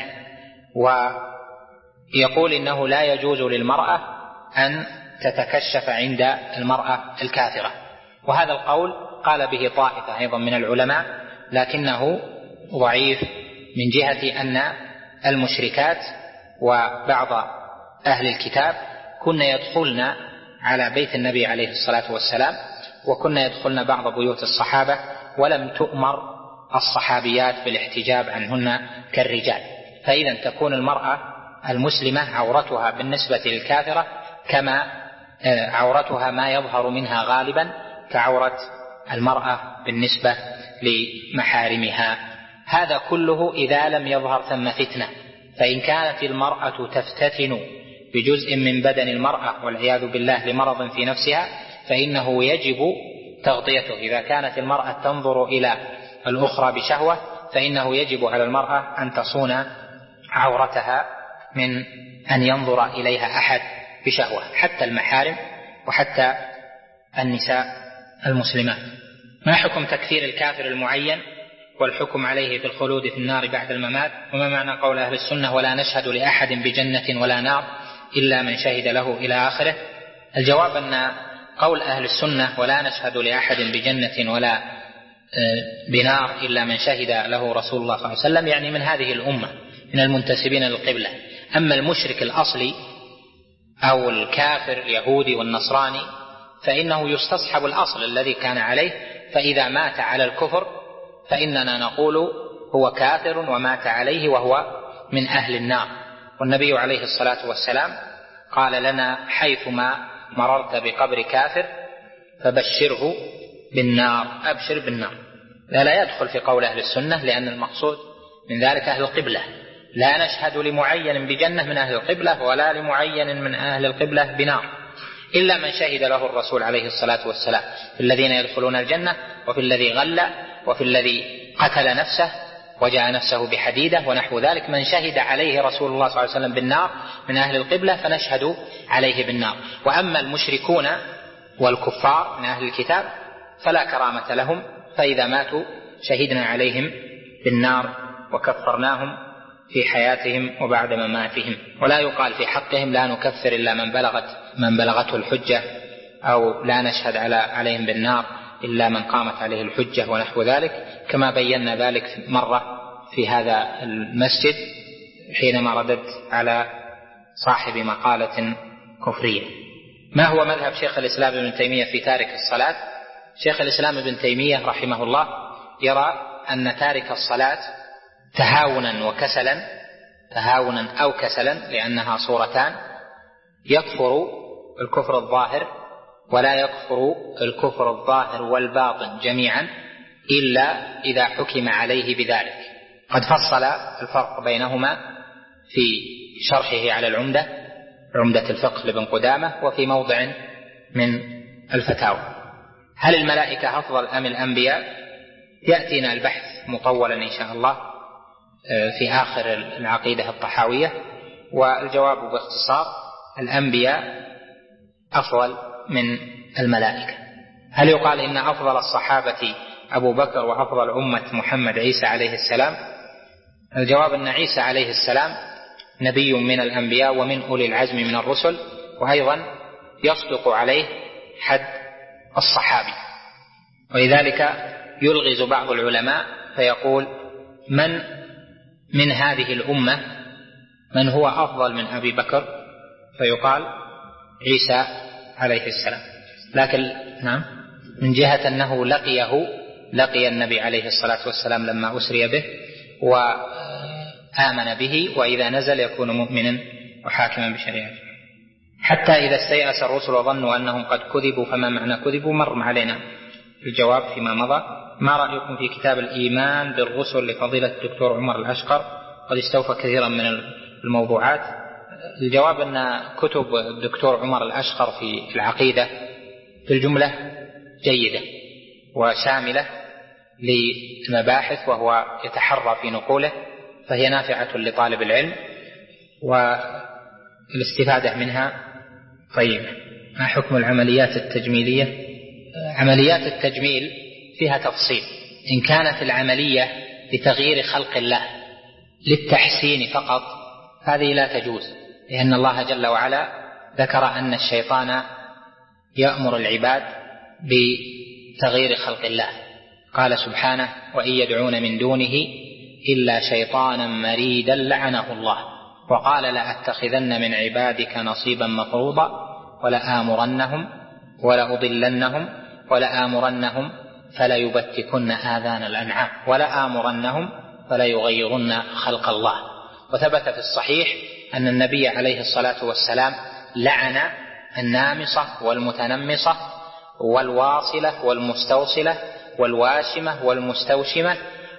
ويقول إنه لا يجوز للمرأة أن تتكشف عند المرأة الكافرة، وهذا القول قال به طائفة أيضا من العلماء، لكنه ضعيف من جهة أن المشركات وبعض أهل الكتاب كن يدخلن على بيت النبي عليه الصلاة والسلام، وكن يدخلن بعض بيوت الصحابة، ولم تؤمر الصحابيات بالاحتجاب عنهن كالرجال. فإذا تكون المرأة المسلمة عورتها بالنسبة للكافرة كما عورتها ما يظهر منها غالبا كعورة المرأة بالنسبة لمحارمها. هذا كله إذا لم يظهر ثم فتنة، فإن كانت المرأة تفتتن بجزء من بدن المرأة والعياذ بالله لمرض في نفسها فإنه يجب تغطيته. إذا كانت المرأة تنظر إلى الأخرى بشهوة فإنه يجب على المرأة أن تصون عورتها من أن ينظر إليها أحد بشهوة، حتى المحارم وحتى النساء المسلمات. ما حكم تكفير الكافر المعين والحكم عليه في الخلود في النار بعد الممات؟ وما معنى قول أهل السنة ولا نشهد لأحد بجنة ولا نار إلا من شهد له إلى آخره؟ الجواب أن قول أهل السنة ولا نشهد لأحد بجنة ولا بنار إلا من شهد له رسول الله صلى الله عليه وسلم يعني من هذه الأمة من المنتسبين للقبلة. أما المشرك الأصلي أو الكافر اليهودي والنصراني فإنه يستصحب الأصل الذي كان عليه، فإذا مات على الكفر فإننا نقول هو كافر ومات عليه وهو من أهل النار. والنبي عليه الصلاة والسلام قال لنا: حيثما مررت بقبر كافر فبشره بالنار، أبشر بالنار. لا, لا يدخل في قول أهل السنة، لأن المقصود من ذلك أهل القبلة. لا نشهد لمعين بجنة من أهل القبلة ولا لمعين من أهل القبلة بنار، إلا من شهد له الرسول عليه الصلاة والسلام: في الذين يدخلون الجنة، وفي الذي غل، وفي الذي قتل نفسه وجاء نفسه بحديدة ونحو ذلك. من شهد عليه رسول الله صلى الله عليه وسلم بالنار من أهل القبلة فنشهد عليه بالنار. وأما المشركون والكفار من أهل الكتاب فلا كرامة لهم، فإذا ماتوا شهدنا عليهم بالنار وكفرناهم في حياتهم وبعد مماتهم. ولا يقال في حقهم لا نكفر إلا من بلغت من بلغته الحجة، أو لا نشهد على عليهم بالنار إلا من قامت عليه الحجة ونحو ذلك، كما بينا ذلك مرة في هذا المسجد حينما رددت على صاحب مقالة كفرية. ما هو مذهب شيخ الإسلام ابن تيمية في تارك الصلاة؟ شيخ الإسلام ابن تيمية رحمه الله يرى أن تارك الصلاة تهاونا وكسلا، تهاونا أو كسلا لأنها صورتان، يكفر الكفر الظاهر ولا يكفر الكفر الظاهر والباطن جميعا إلا إذا حكم عليه بذلك. قد فصل الفرق بينهما في شرحه على العمدة، عمدة الفقه لابن قدامة، وفي موضع من الفتاوى. هل الملائكة أفضل أم الأنبياء؟ يأتينا البحث مطولا إن شاء الله في آخر العقيدة الطحاوية، والجواب باختصار: الأنبياء أفضل من الملائكة. هل يقال إن أفضل الصحابة أبو بكر وأفضل أمة محمد عيسى عليه السلام؟ الجواب أن عيسى عليه السلام نبي من الأنبياء ومن أولي العزم من الرسل، وأيضا يصدق عليه حد الصحابي. ولذلك يلغز بعض العلماء فيقول: من من هذه الأمة من هو أفضل من أبي بكر؟ فيقال عيسى عليه السلام. لكن نعم، من جهة أنه لقيه لقي النبي عليه الصلاة والسلام لما أسري به وآمن به، وإذا نزل يكون مؤمنا وحاكما بشريعته. حتى إذا استيأس الرسل وظنوا أنهم قد كذبوا فما معنى كذبوا؟ مر علينا الجواب فيما مضى. ما رأيكم في كتاب الإيمان بالرسل لفضيلة الدكتور عمر الأشقر؟ قد استوفى كثيرا من الموضوعات. الجواب أن كتب الدكتور عمر الأشقر في العقيدة في الجملة جيدة وشاملة للمباحث، وهو يتحرى في نقوله، فهي نافعة لطالب العلم والاستفادة منها طيبة. ما حكم العمليات التجميلية؟ عمليات التجميل فيها تفصيل. إن كانت العملية لتغيير خلق الله للتحسين فقط هذه لا تجوز، لأن الله جل وعلا ذكر أن الشيطان يأمر العباد بتغيير خلق الله. قال سبحانه: وإن يدعون من دونه إلا شيطانا مريدا لعنه الله. وقال: لأتخذن من عبادك نصيبا مفروضا ولآمرنهم ولأضلنهم ولآمرنهم فليبتكن آذان الأنعام ولآمرنهم فليغيرن خلق الله. وثبت في الصحيح أن النبي عليه الصلاة والسلام لعن النامصة والمتنمصة والواصلة والمستوصلة والواشمة والمستوشمة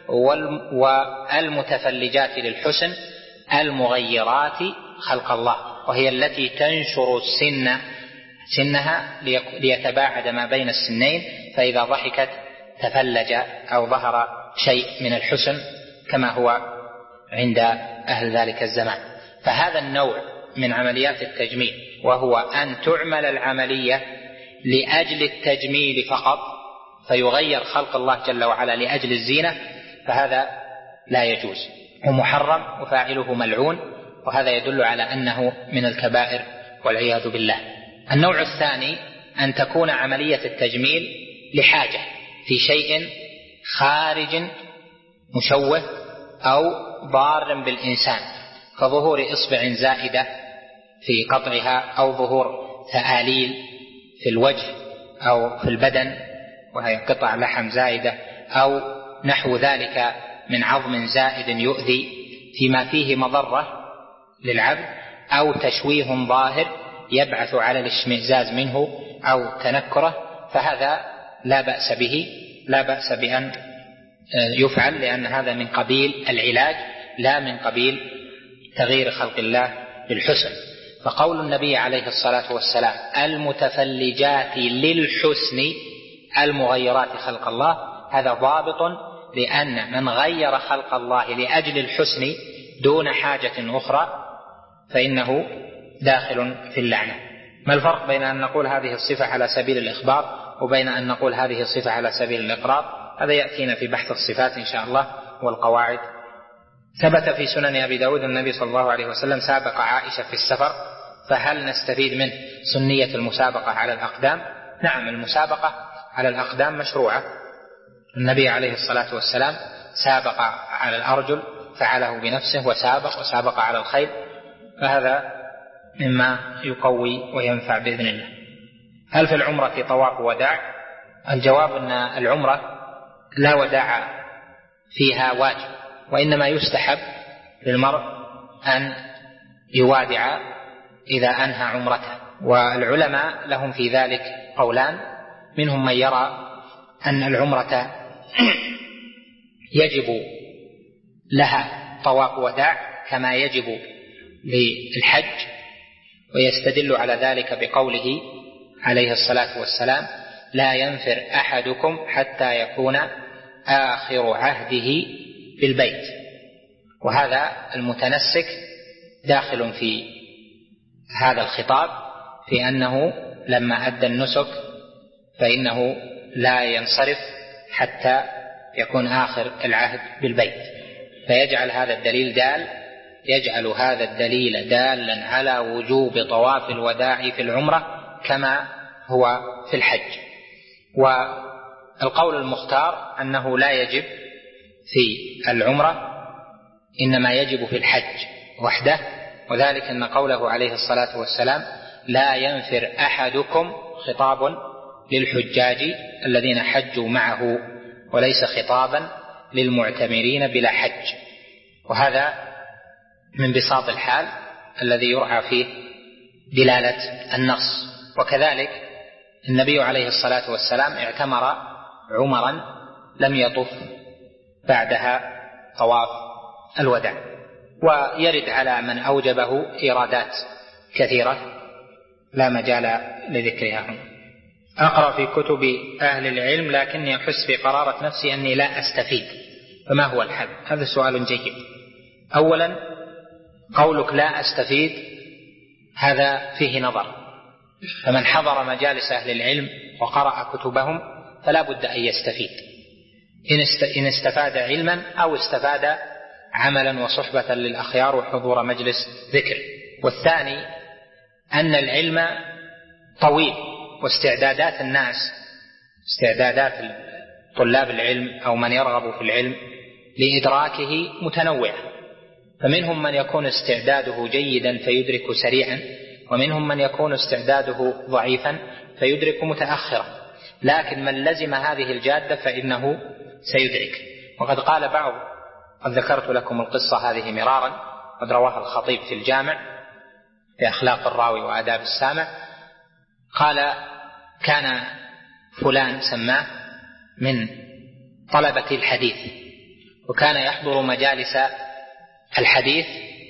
والمتفلجات للحسن المغيرات خلق الله، وهي التي تنشر السن سنها ليتباعد ما بين السنين، فإذا ضحكت تفلج أو ظهر شيء من الحسن كما هو عند أهل ذلك الزمان. فهذا النوع من عمليات التجميل، وهو أن تعمل العملية لأجل التجميل فقط فيغير خلق الله جل وعلا لأجل الزينة، فهذا لا يجوز ومحرم وفاعله ملعون، وهذا يدل على أنه من الكبائر والعياذ بالله. النوع الثاني أن تكون عملية التجميل لحاجة في شيء خارج مشوه أو ضار بالإنسان، كظهور إصبع زائدة في قطعها، أو ظهور ثآليل في الوجه أو في البدن وهي قطع لحم زائدة، أو نحو ذلك من عظم زائد يؤذي فيما فيه مضرة للعبد، أو تشويه ظاهر يبعث على الاشمئزاز منه أو تنكره، فهذا لا بأس به، لا بأس بأن يفعل، لأن هذا من قبيل العلاج لا من قبيل تغيير خلق الله بالحسن. فقول النبي عليه الصلاة والسلام المتفلجات للحسن المغيرات خلق الله، هذا ضابط، لأن من غير خلق الله لأجل الحسن دون حاجة أخرى فإنه داخل في اللعنة. ما الفرق بين أن نقول هذه الصفة على سبيل الإخبار وبين أن نقول هذه الصفة على سبيل الإقرار؟ هذا يأتينا في بحث الصفات إن شاء الله والقواعد. ثبت في سنن أبي داود النبي صلى الله عليه وسلم سابق عائشة في السفر، فهل نستفيد منه سنية المسابقة على الأقدام؟ نعم، المسابقة على الأقدام مشروعة. النبي عليه الصلاة والسلام سابق على الأرجل فعله بنفسه، وسابق وسابق على الخيل، فهذا مما يقوي وينفع بإذن الله. هل في العمرة طواف وداع؟ الجواب أن العمرة لا وداع فيها واجب، وإنما يستحب للمرء أن يوادع إذا أنهى عمرته، والعلماء لهم في ذلك قولان، منهم من يرى أن العمرة يجب لها طواف وداع كما يجب للحج، ويستدل على ذلك بقوله عليه الصلاة والسلام لا ينفر أحدكم حتى يكون آخر عهده بالبيت. وهذا المتنسك داخل في هذا الخطاب، في أنه لما أدى النسك فإنه لا ينصرف حتى يكون آخر العهد بالبيت، فيجعل هذا الدليل دال يجعل هذا الدليل دالا على وجوب طواف الوداع في العمرة كما هو في الحج. والقول المختار أنه لا يجب في العمرة، إنما يجب في الحج وحده، وذلك أن قوله عليه الصلاة والسلام لا ينفر أحدكم خطاب للحجاج الذين حجوا معه، وليس خطابا للمعتمرين بلا حج، وهذا من بساط الحال الذي يرعى فيه دلالة النص. وكذلك النبي عليه الصلاة والسلام اعتمر عمرا لم يطف بعدها طواف الوداع، ويرد على من أوجبه إيرادات كثيرة لا مجال لذكرها هنا. أقرأ في كتب أهل العلم لكني أحس في قرارة نفسي أني لا أستفيد، فما هو الحل؟ هذا سؤال جيد. أولا، قولك لا أستفيد هذا فيه نظر، فمن حضر مجالس أهل العلم وقرأ كتبهم فلا بد أن يستفيد، إن استفاد علما أو استفاد عملا وصحبة للأخيار وحضور مجلس ذكر. والثاني أن العلم طويل، واستعدادات الناس استعدادات طلاب العلم أو من يرغب في العلم لإدراكه متنوعة، فمنهم من يكون استعداده جيدا فيدرك سريعا، ومنهم من يكون استعداده ضعيفا فيدرك متأخرا، لكن من لزم هذه الجادة فإنه سيدرك. وقد قال بعض، قد ذكرت لكم القصة هذه مرارا، قد رواها الخطيب في الجامع في أخلاق الراوي وآداب السامع، قال كان فلان سماه من طلبة الحديث، وكان يحضر مجالس الحديث،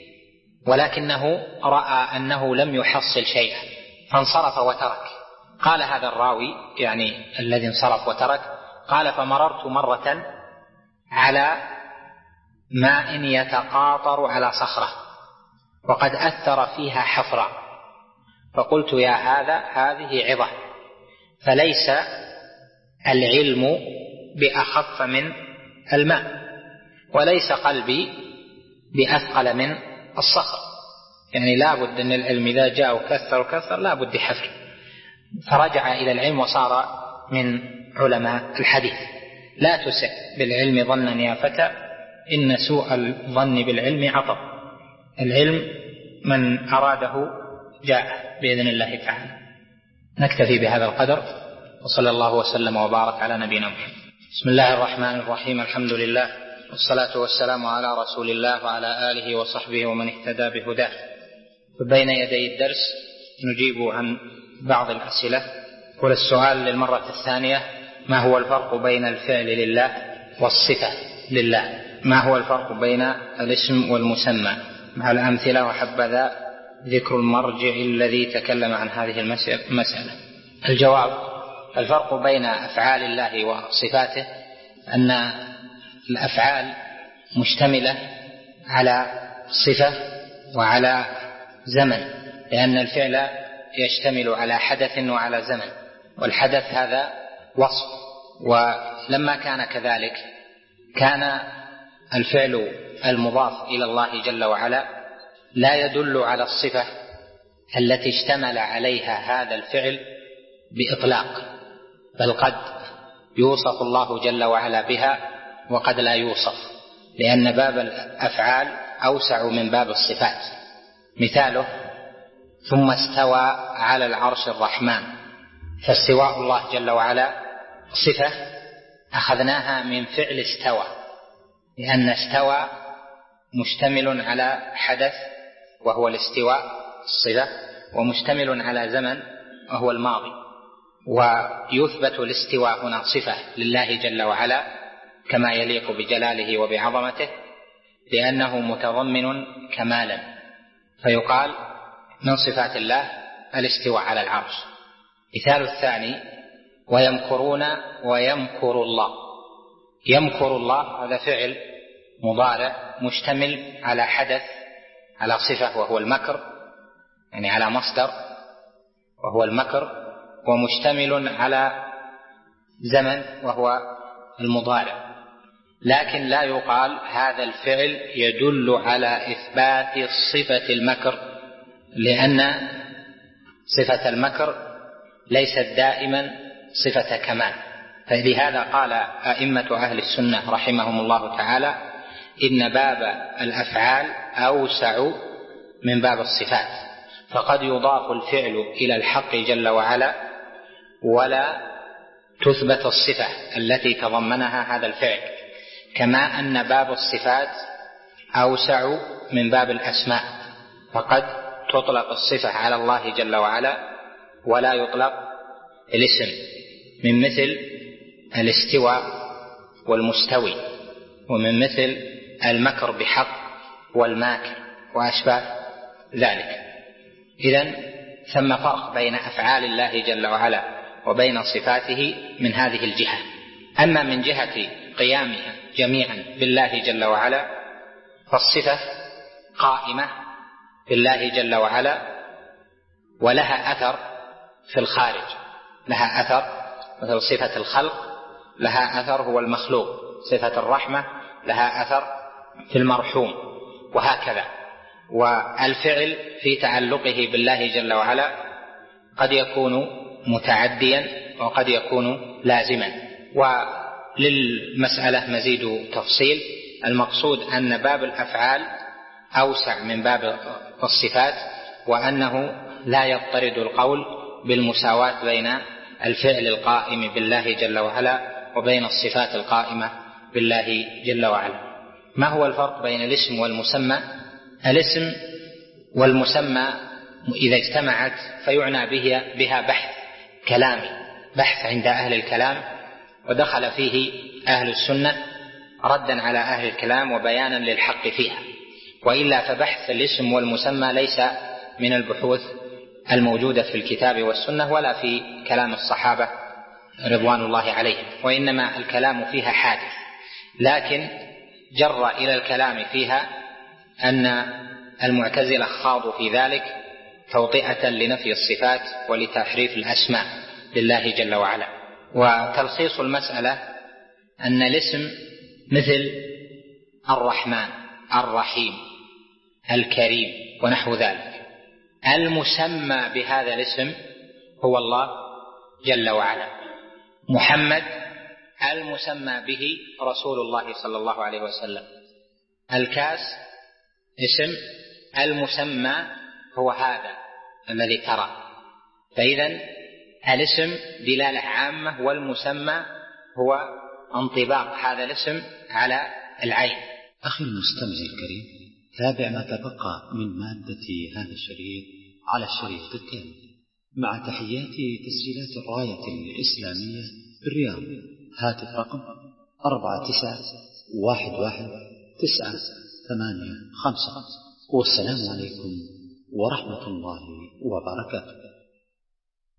ولكنه رأى أنه لم يحصل شيئا فانصرف وترك. قال هذا الراوي يعني الذي انصرف وترك، قال فمررت مرة على ماء يتقاطر على صخرة وقد أثر فيها حفرا، فقلت يا هذا هذه عظة، فليس العلم بأخف من الماء، وليس قلبي بأثقل من الصخر، يعني لا بد أن العلم إذا جاء وكثر وكثر لا بد حفر. فرجع إلى العلم وصار من علماء الحديث. لا تسع بالعلم ظنا يا فتى، إن سوء الظن بالعلم عطب. العلم من أراده جاء بإذن الله تعالى. نكتفي بهذا القدر، وصلى الله وسلم وبارك على نبينا محمد. بسم الله الرحمن الرحيم. الحمد لله والصلاة والسلام على رسول الله وعلى آله وصحبه ومن اهتدى بهداه. فبين يدي الدرس نجيب عن بعض الأسئلة. والسؤال للمرة الثانية: ما هو الفرق بين الفعل لله والصفة لله؟ ما هو الفرق بين الاسم والمسمى؟ مع الأمثلة، وحبذا ذكر المرجع الذي تكلم عن هذه المسألة. الجواب: الفرق بين أفعال الله وصفاته أن الأفعال مشتملة على صفة وعلى زمن، لأن الفعل يشتمل على حدث وعلى زمن، والحدث هذا وصف. ولما كان كذلك كان الفعل المضاف إلى الله جل وعلا لا يدل على الصفة التي اشتمل عليها هذا الفعل بإطلاق، بل قد يوصف الله جل وعلا بها وقد لا يوصف، لأن باب الأفعال أوسع من باب الصفات. مثاله: ثم استوى على العرش الرحمن، فاستواء الله جل وعلا صفة أخذناها من فعل استوى، لأن استوى مشتمل على حدث وهو الاستواء الصفة، ومشتمل على زمن وهو الماضي. ويثبت الاستواء هنا صفة لله جل وعلا كما يليق بجلاله وبعظمته، لأنه متضمن كمالا، فيقال من صفات الله الاستواء على العرش. مثال الثاني: ويمكرون ويمكر الله. يمكر الله هذا فعل مضارع مشتمل على حدث، على صفة وهو المكر، يعني على مصدر وهو المكر، ومشتمل على زمن وهو المضارع. لكن لا يقال هذا الفعل يدل على إثبات صفة المكر، لأن صفة المكر ليست دائما صفة كمال. فلهذا قال أئمة أهل السنة رحمهم الله تعالى: إن باب الأفعال أوسع من باب الصفات، فقد يضاف الفعل إلى الحق جل وعلا ولا تثبت الصفة التي تضمنها هذا الفعل، كما أن باب الصفات أوسع من باب الأسماء، فقد تطلق الصفة على الله جل وعلا ولا يطلق الاسم، من مثل الاستواء والمستوي، ومن مثل المكر بحق والماكر وأشباه ذلك. إذن ثم فرق بين أفعال الله جل وعلا وبين صفاته من هذه الجهة. أما من جهة قيامها جميعا بالله جل وعلا فالصفة قائمة بالله جل وعلا ولها أثر في الخارج، لها أثر، مثل صفة الخلق لها أثر هو المخلوق، صفة الرحمة لها أثر في المرحوم، وهكذا. والفعل في تعلقه بالله جل وعلا قد يكون متعديا وقد يكون لازما. وللمسألة مزيد تفصيل. المقصود أن باب الأفعال أوسع من باب الصفات، وأنه لا يضطرد القول بالمساواة بين الفعل القائم بالله جل وعلا وبين الصفات القائمة بالله جل وعلا. ما هو الفرق بين الاسم والمسمى؟ الاسم والمسمى إذا اجتمعت فيعنى بها بحث كلامي، بحث عند أهل الكلام، ودخل فيه أهل السنة ردا على أهل الكلام وبيانا للحق فيها. وإلا فبحث الاسم والمسمى ليس من البحوث الموجودة في الكتاب والسنة ولا في كلام الصحابة رضوان الله عليهم، وإنما الكلام فيها حادث، لكن جر إلى الكلام فيها أن المعتزلة خاضوا في ذلك توطئة لنفي الصفات ولتحريف الأسماء لله جل وعلا. وتلخيص المسألة أن الاسم مثل الرحمن، الرحيم، الكريم ونحو ذلك. المسمى بهذا الاسم هو الله جل وعلا. محمد المسمى به رسول الله صلى الله عليه وسلم. الكاس اسم، المسمى هو هذا الذي ترى. فإذا الاسم دلالة عامة، والمسمى هو انطباق هذا الاسم على العين. أخي المستمع الكريم، تابع ما تبقى من مادة هذا الشريط على الشريط التالي، مع تحيات تسجيلات الراية الإسلامية بالرياض. هاتف رقم أربعة تسعة واحد واحد تسعة ثمانية خمسة. والسلام عليكم ورحمة الله وبركاته.